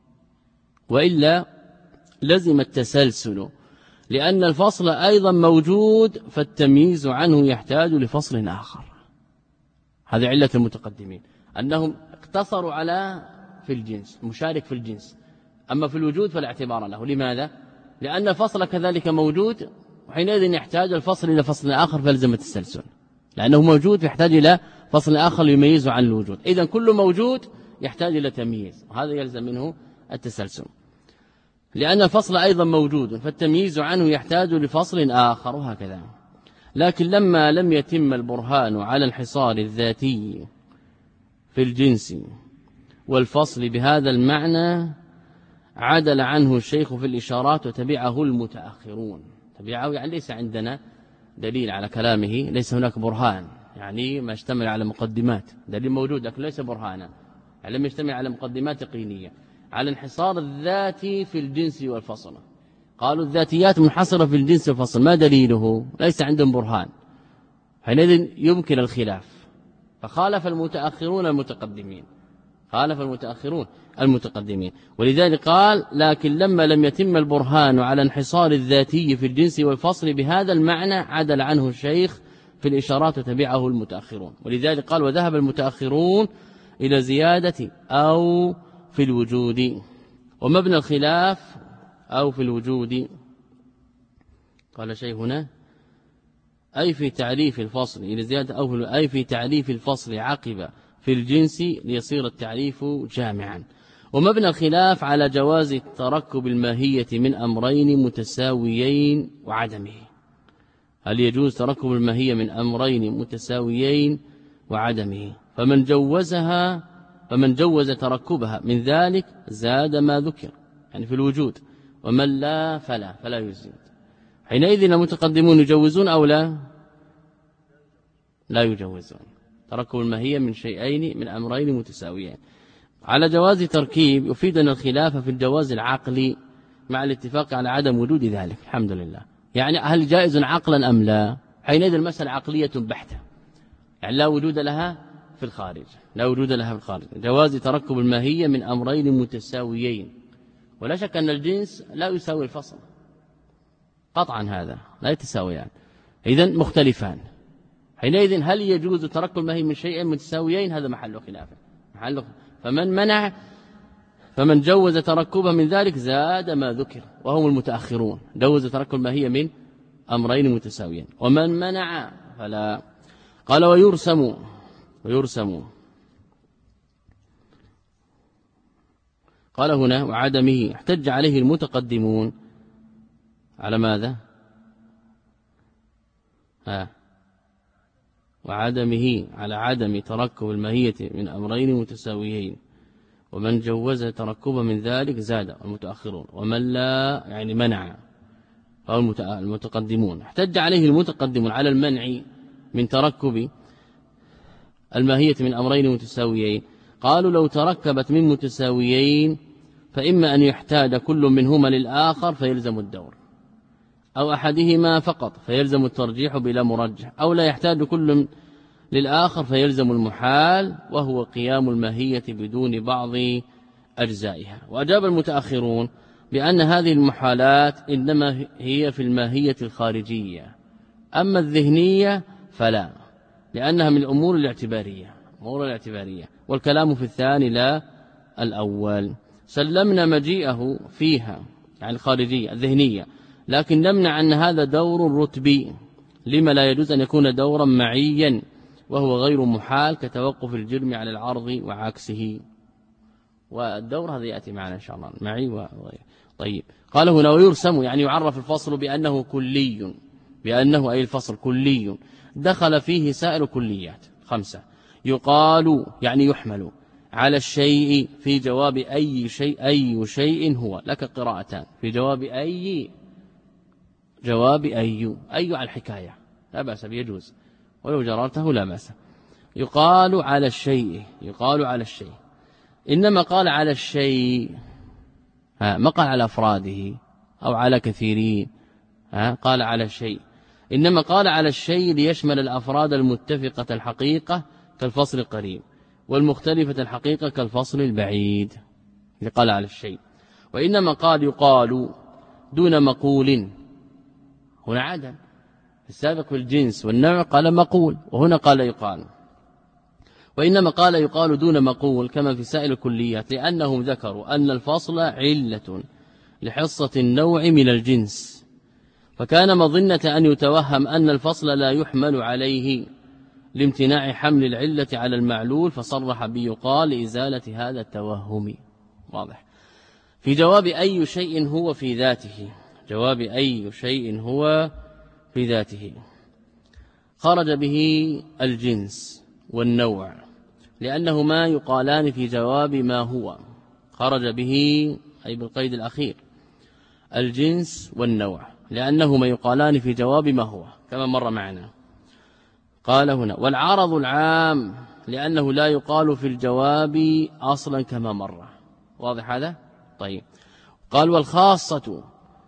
وإلا لزم التسلسل، لأن الفصل أيضا موجود فالتمييز عنه يحتاج لفصل آخر. هذه علة المتقدمين، أنهم اقتصروا على في الجنس، مشارك في الجنس، أما في الوجود فلا اعتبار له. لماذا؟ لأن الفصل كذلك موجود، وحينئذ يحتاج الفصل إلى فصل آخر فلزم التسلسل، لأنه موجود يحتاج إلى فصل آخر يميزه عن الوجود. إذن كل موجود يحتاج إلى تمييز، وهذا يلزم منه التسلسل، لأن الفصل أيضا موجود فالتمييز عنه يحتاج لفصل آخر، وهكذا. لكن لما لم يتم البرهان على انحصار الذاتي في الجنس والفصل بهذا المعنى عدل عنه الشيخ في الإشارات وتبعه المتأخرون. تبعه يعني ليس عندنا دليل على كلامه، ليس هناك برهان، يعني ما يشتمل على مقدمات، دليل موجود لكن ليس برهانا، يعني لم يشتمل على مقدمات يقينية، على انحصار الذاتي في الجنس والفصل. قالوا الذاتيات منحصرة في الجنس والفصل، ما دليله؟ ليس عندهم برهان، حينئذ يمكن الخلاف، فخالف المتأخرون المتقدمين، خالف المتأخرون المتقدمين. ولذلك قال لكن لما لم يتم البرهان على انحصار الذاتي في الجنس والفصل بهذا المعنى عدل عنه الشيخ في الإشارات وتبعه المتأخرون. ولذلك قال وذهب المتأخرون إلى زيادة أو في الوجود. ومبنى الخلاف أو في الوجود قال شيء هنا أي في تعريف الفصل إلى زيادة أو في أي في تعريف الفصل عقب في الجنس ليصير التعريف جامعا. ومبنى الخلاف على جواز تركب الماهية من أمرين متساويين وعدمه. هل يجوز تركب الماهية من أمرين متساويين وعدمه؟ فمن جوزها فمن جوز تركبها من ذلك زاد ما ذكر يعني في الوجود، ومن لا فلا فلا يزيد. حينئذ المتقدمون يجوزون أو لا؟ لا يجوزون تركب الماهية من شيئين من أمرين متساويين. على جواز تركيب يفيدنا الخلاف في الجواز العقلي مع الاتفاق على عدم وجود ذلك. الحمد لله. يعني هل جائز عقلا أم لا؟ حينئذ المسألة عقلية بحتة، يعني لا وجود لها في الخارج، لا وجود لها في الخارج. جواز تركب الماهية من أمرين متساويين، ولا شك أن الجنس لا يساوي الفصل قطعا، هذا لا يتساويان، إذن مختلفان. حينئذ هل يجوز تركب الماهية من شيئين متساويين؟ هذا محل خلاف. محل فمن منع فمن جوز تركبها من ذلك زاد ما ذكر، وهم المتأخرون جوز تركب الماهية من أمرين متساويين. ومن منع فلا. قال ويرسم ويرسم قال هنا وعدمه احتج عليه المتقدمون على ماذا؟ ها وعدمه على عدم تركب الماهية من أمرين متساويين، ومن جوز تركبه من ذلك زاد المتأخرون، ومن لا يعني منع فهو المتقدمون. احتج عليه المتقدمون على المنع من تركب الماهية من أمرين متساويين. قالوا لو تركبت من متساويين فإما أن يحتاج كل منهما للآخر فيلزم الدور، أو أحدهما فقط فيلزم الترجيح بلا مرجح، أو لا يحتاج كل للآخر فيلزم المحال وهو قيام الماهية بدون بعض أجزائها. وأجاب المتأخرون بأن هذه المحالات إنما هي في الماهية الخارجية، أما الذهنية فلا، لأنها من الأمور الاعتبارية أمور الاعتبارية والكلام في الثاني لا الأول. سلمنا مجيئه فيها يعني الخارجية الذهنية، لكن نمنع أن هذا دور رتبي، لما لا يجوز أن يكون دورا معيا وهو غير محال كتوقف الجرم على العرض وعكسه. والدور هذا يأتي معنا إن شاء الله معي وغير. طيب قال هنا ويرسم يعني يعرف الفصل بأنه كلي، بأنه أي الفصل كلي دخل فيه سائر كليات خمسة. يقال يعني يحمل على الشيء في جواب أي شيء أي شيء هو، لك قراءتان في جواب أي جواب أي أي على الحكاية لا بأس يجوز، ولو جررته لا بأس. يقال على الشيء يقال على الشيء إنما قال على الشيء ها ما قال على أفراده أو على كثيرين، ها قال على الشيء، إنما قال على الشيء ليشمل الأفراد المتفقة الحقيقة كالفصل القريب، والمختلفة الحقيقة كالفصل البعيد. قال على الشيء. وإنما قال يقال دون مقول، هنا عدل السابق في الجنس والنوع قال مقول، وهنا قال يقال. وإنما قال يقال دون مقول كما في سائر الكليات، لأنهم ذكروا أن الفصل علة لحصة النوع من الجنس، فكان مظنة أن يتوهم أن الفصل لا يحمل عليه لامتناع حمل العلة على المعلول، فصرح بيقال لإزالة هذا التوهم. واضح. في جواب أي شيء هو في ذاته، جواب أي شيء هو في ذاته خرج به الجنس والنوع، لأنهما يقالان في جواب ما هو، خرج به أي بالقيد الأخير الجنس والنوع، لأنهما يقالان في جواب ما هو كما مر معنا. قال هنا والعرض العام لأنه لا يقال في الجواب أصلا كما مر. واضح هذا؟ طيب. قال والخاصة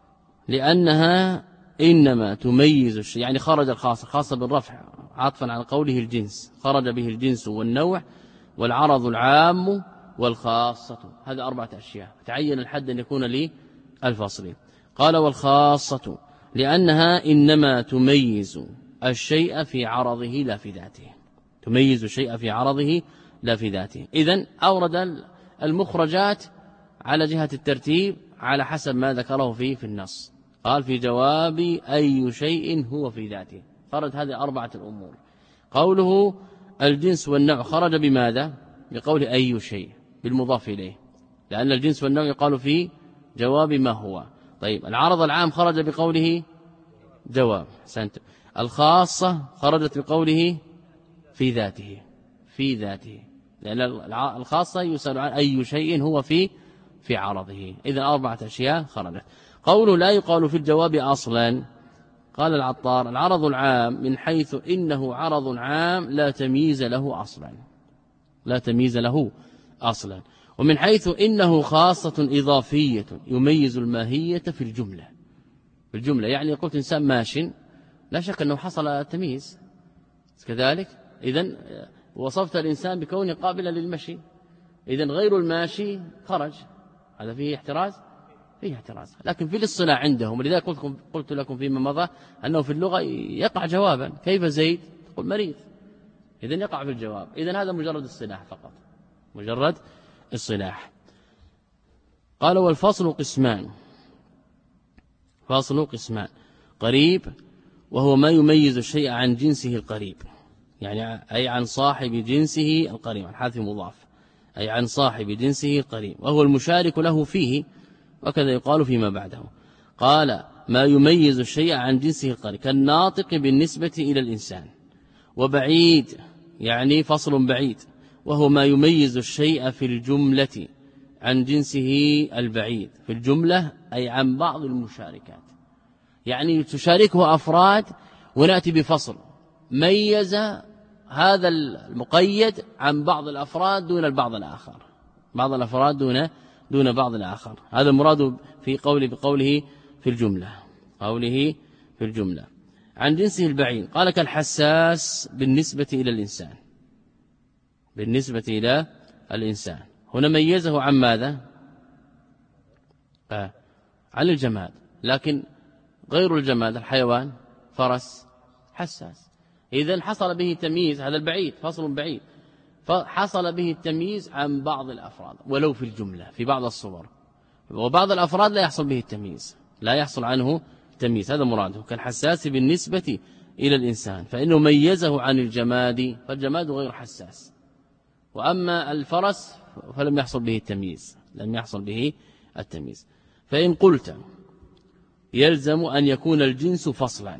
لأنها إنما تميز الشيء، يعني خرج الخاصة خاصة بالرفع عطفا على قوله الجنس، خرج به الجنس والنوع والعرض العام والخاصة، هذا أربعة أشياء تعين الحد أن يكون لي الفصل. قال والخاصة لأنها إنما تميز الشيء في عرضه لا في ذاته، تميز الشيء في عرضه لا في ذاته. إذن أورد المخرجات على جهة الترتيب على حسب ما ذكره فيه في النص. قال في جواب أي شيء هو في ذاته، خرج هذه أربعة الأمور. قوله الجنس والنوع خرج بماذا؟ بقول أي شيء بالمضاف إليه، لأن الجنس والنوع يقال في جواب ما هو. طيب العرض العام خرج بقوله جواب سنت. الخاصة خرجت بقوله في ذاته في ذاته، لأن الخاصة يسأل عن أي شيء هو في في عرضه. إذن أربعة أشياء خرجت. قوله لا يقال في الجواب أصلا، قال العطار العرض العام من حيث إنه عرض عام لا تمييز له أصلا، لا تمييز له أصلا، ومن حيث إنه خاصة إضافية يميز الماهية في الجملة. في الجملة يعني قلت إنسان ماش لا شك أنه حصل تمييز كذلك، إذن وصفت الإنسان بكونه قابلا للمشي، إذن غير الماشي خرج، هذا فيه احتراز فيه احتراز. لكن في الاصطلاح عندهم، ولذلك قلت, قلت لكم فيما مضى أنه في اللغة يقع جوابا، كيف زيد تقول مريض، إذن يقع في الجواب. إذن هذا مجرد اصطلاح فقط، مجرد اصطلاح. قال والفصل قسمان، فصل قسمان قريب وهو ما يميز الشيء عن جنسه القريب، يعني أي عن صاحب جنسه القريب، عن حذف مضاف، أي عن صاحب جنسه القريب وهو المشارك له فيه، وكذا يقال فيما بعده. قال ما يميز الشيء عن جنسه القريب كالناطق بالنسبة إلى الإنسان، وبعيد يعني فصل بعيد وهو ما يميز الشيء في الجملة عن جنسه البعيد، في الجملة أي عن بعض المشاركات، يعني تشاركه أفراد ونأتي بفصل ميز هذا المقيد عن بعض الأفراد دون البعض الآخر، بعض الأفراد دون دون بعض الآخر. هذا المراد في قوله بقوله في الجملة، قوله في الجملة. عن جنسه البعيد قال كالحساس بالنسبة إلى الإنسان، بالنسبة إلى الإنسان. هنا ميزه عن ماذا؟ آه. عن الجماد، لكن غير الجماد الحيوان فرس حساس. إذن حصل به تمييز، هذا البعيد فصل بعيد، فحصل به التمييز عن بعض الأفراد ولو في الجملة في بعض الصور، وبعض الأفراد لا يحصل به التمييز، لا يحصل عنه تمييز. هذا مراده كالحساس بالنسبة إلى الإنسان، فإنه ميزه عن الجماد، فالجماد غير حساس. وأما الفرس فلم يحصل به التمييز، لم يحصل به التمييز. فإن قلت يلزم أن يكون الجنس فصلا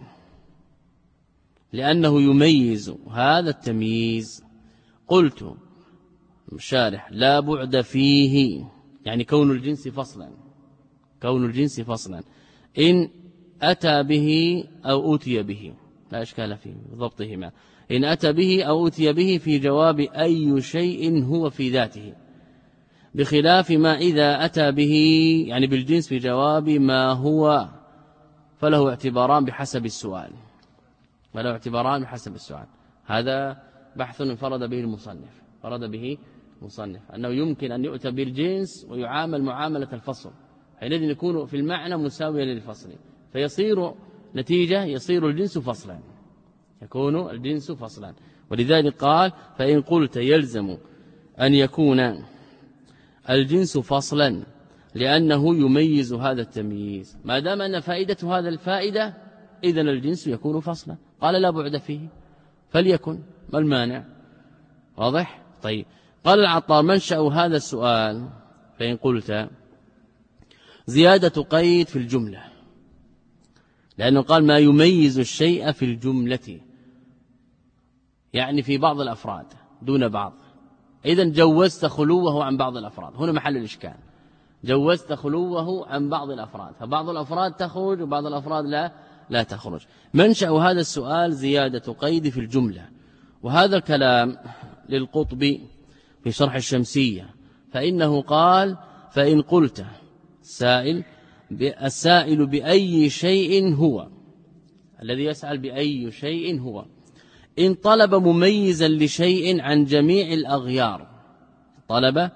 لأنه يميز هذا التمييز، قلت شارح لا بعد فيه، يعني كون الجنس فصلا، كون الجنس فصلا إن أتى به أو أتي به لا إشكال فيه ضبطهما، إن أتى به أو أتي به في جواب أي شيء هو في ذاته، بخلاف ما إذا أتى به يعني بالجنس في جواب ما هو، فله اعتباران بحسب السؤال، فله اعتباران بحسب السؤال. هذا بحث انفرد به المصنف، فرد به المصنف أنه يمكن أن يؤتى بالجنس ويعامل معاملة الفصل، حينئذ يكون في المعنى مساويا للفصل، فيصير نتيجة يصير الجنس فصلا، يكون الجنس فصلا. ولذلك قال فإن قلت يلزم أن يكون الجنس فصلا لأنه يميز هذا التمييز، ما دام أن فائدة هذا الفائدة إذن الجنس يكون فصلا. قال لا بعد فيه فليكن، ما المانع؟ واضح؟ طيب. قال العطار منشأ هذا السؤال فإن قلت زيادة قيد في الجملة، لأنه قال ما يميز الشيء في الجملة، يعني في بعض الأفراد دون بعض. إذن جوزت خلوه عن بعض الأفراد، هنا محل الإشكال، جوزت خلوه عن بعض الأفراد، فبعض الأفراد تخرج وبعض الأفراد لا لا تخرج. منشأ هذا السؤال زيادة قيد في الجملة، وهذا الكلام للقطبي في شرح الشمسية، فإنه قال فإن قلت سائل السائل بأي شيء هو، الذي يسأل بأي شيء هو، إن طلب مميزا لشيء عن جميع الأغيار، طلب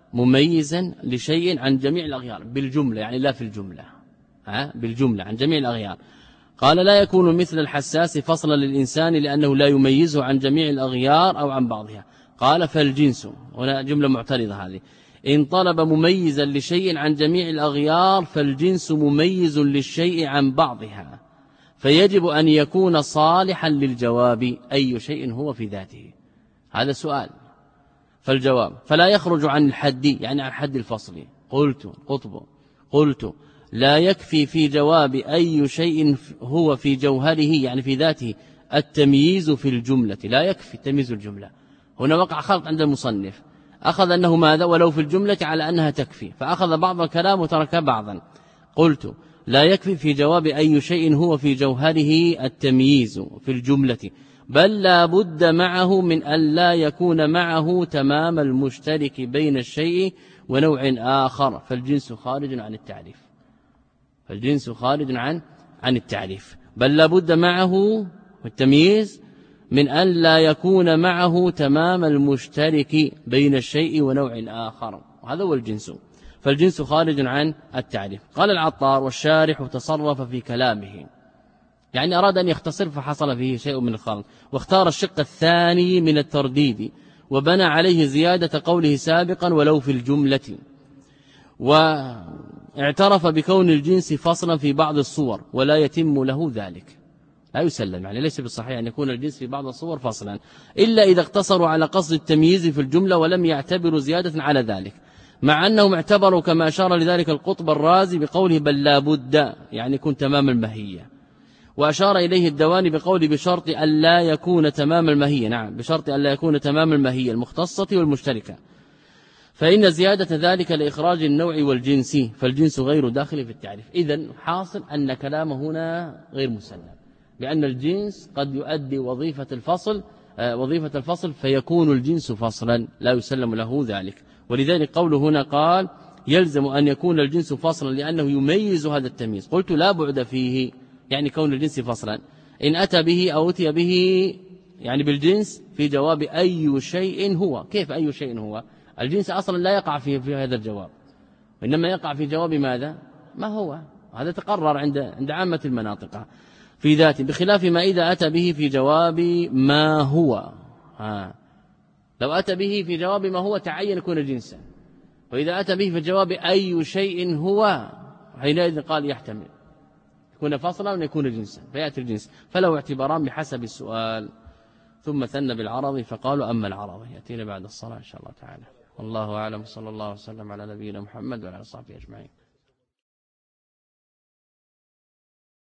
مميزا لشيء عن جميع الأغيار بالجملة، يعني لا في الجملة، ها بالجملة عن جميع الأغيار، قال لا يكون مثل الحساس فصلا للإنسان لأنه لا يميزه عن جميع الأغيار أو عن بعضها. قال فالجنس، هنا جملة معترضة هذه، إن طلب مميزا لشيء عن جميع الأغيار فالجنس مميز للشيء عن بعضها، فيجب أن يكون صالحا للجواب أي شيء هو في ذاته. هذا سؤال، فالجواب فلا يخرج عن الحد، يعني عن حد الفصل. قلت قطب قلت لا يكفي في جواب أي شيء هو في جوهره يعني في ذاته التمييز في الجملة، لا يكفي تمييز الجملة. هنا وقع خلط عند المصنف، أخذ أنه ماذا ولو في الجملة على أنها تكفي، فأخذ بعض الكلام وترك بعضا. قلت لا يكفي في جواب أي شيء هو في جوهره التمييز في الجملة، بل لا بد معه من أن لا يكون معه تمام المشترك بين الشيء ونوع آخر، فالجنس خارج عن التعريف، فالجنس خارج عن عن التعريف، بل لا بد معه التمييز من أن لا يكون معه تمام المشترك بين الشيء ونوع آخر، وهذا هو الجنس، فالجنس خارج عن التعريف. قال العطار والشارح تصرف في كلامه، يعني أراد أن يختصر فحصل فيه شيء من الخلط، واختار الشق الثاني من الترديد وبنى عليه زيادة قوله سابقا ولو في الجملة، واعترف بكون الجنس فصلا في بعض الصور ولا يتم له ذلك، لا يسلم، يعني ليس بالصحيح أن يكون الجنس في بعض الصور فصلا إلا إذا اقتصروا على قصد التمييز في الجملة ولم يعتبروا زيادة على ذلك، مع أنهم اعتبروا كما أشار لذلك القطب الرازي بقوله بل لا بد، يعني يكون تمام الماهية، وأشار إليه الدواني بقوله بشرط أن لا يكون تمام الماهية، نعم بشرط أن لا يكون تمام الماهية المختصة والمشتركة، فإن زيادة ذلك لإخراج النوع والجنس، فالجنس غير داخل في التعريف. إذن حاصل أن كلامه هنا غير مسلم، لأن الجنس قد يؤدي وظيفة الفصل وظيفة الفصل فيكون الجنس فصلا لا يسلم له ذلك. ولذلك قوله هنا قال يلزم أن يكون الجنس فصلا لأنه يميز هذا التمييز. قلت لا بعد فيه، يعني كون الجنس فصلا. إن أتى به أو أتي به يعني بالجنس في جواب أي شيء هو. كيف أي شيء هو؟ الجنس أصلا لا يقع فيه في هذا الجواب، وإنما يقع في جواب ماذا؟ ما هو. هذا تقرر عند عند عامة المناطق في ذاته، بخلاف ما إذا أتى به في جواب ما هو. ها. لو أتى به في جواب ما هو تعين يكون جنسا، وإذا أتى به في جواب أي شيء هو حينئذ قال يحتمل يكون فصلا ويكون جنسا، فيأتي الجنس. فله اعتباران بحسب السؤال. ثم ثنى بالعرض فقالوا أما العرض يأتينا بعد الصلاة إن شاء الله تعالى. والله أعلم، صلى الله وسلم على نبينا محمد وعلى صحبه أجمعين.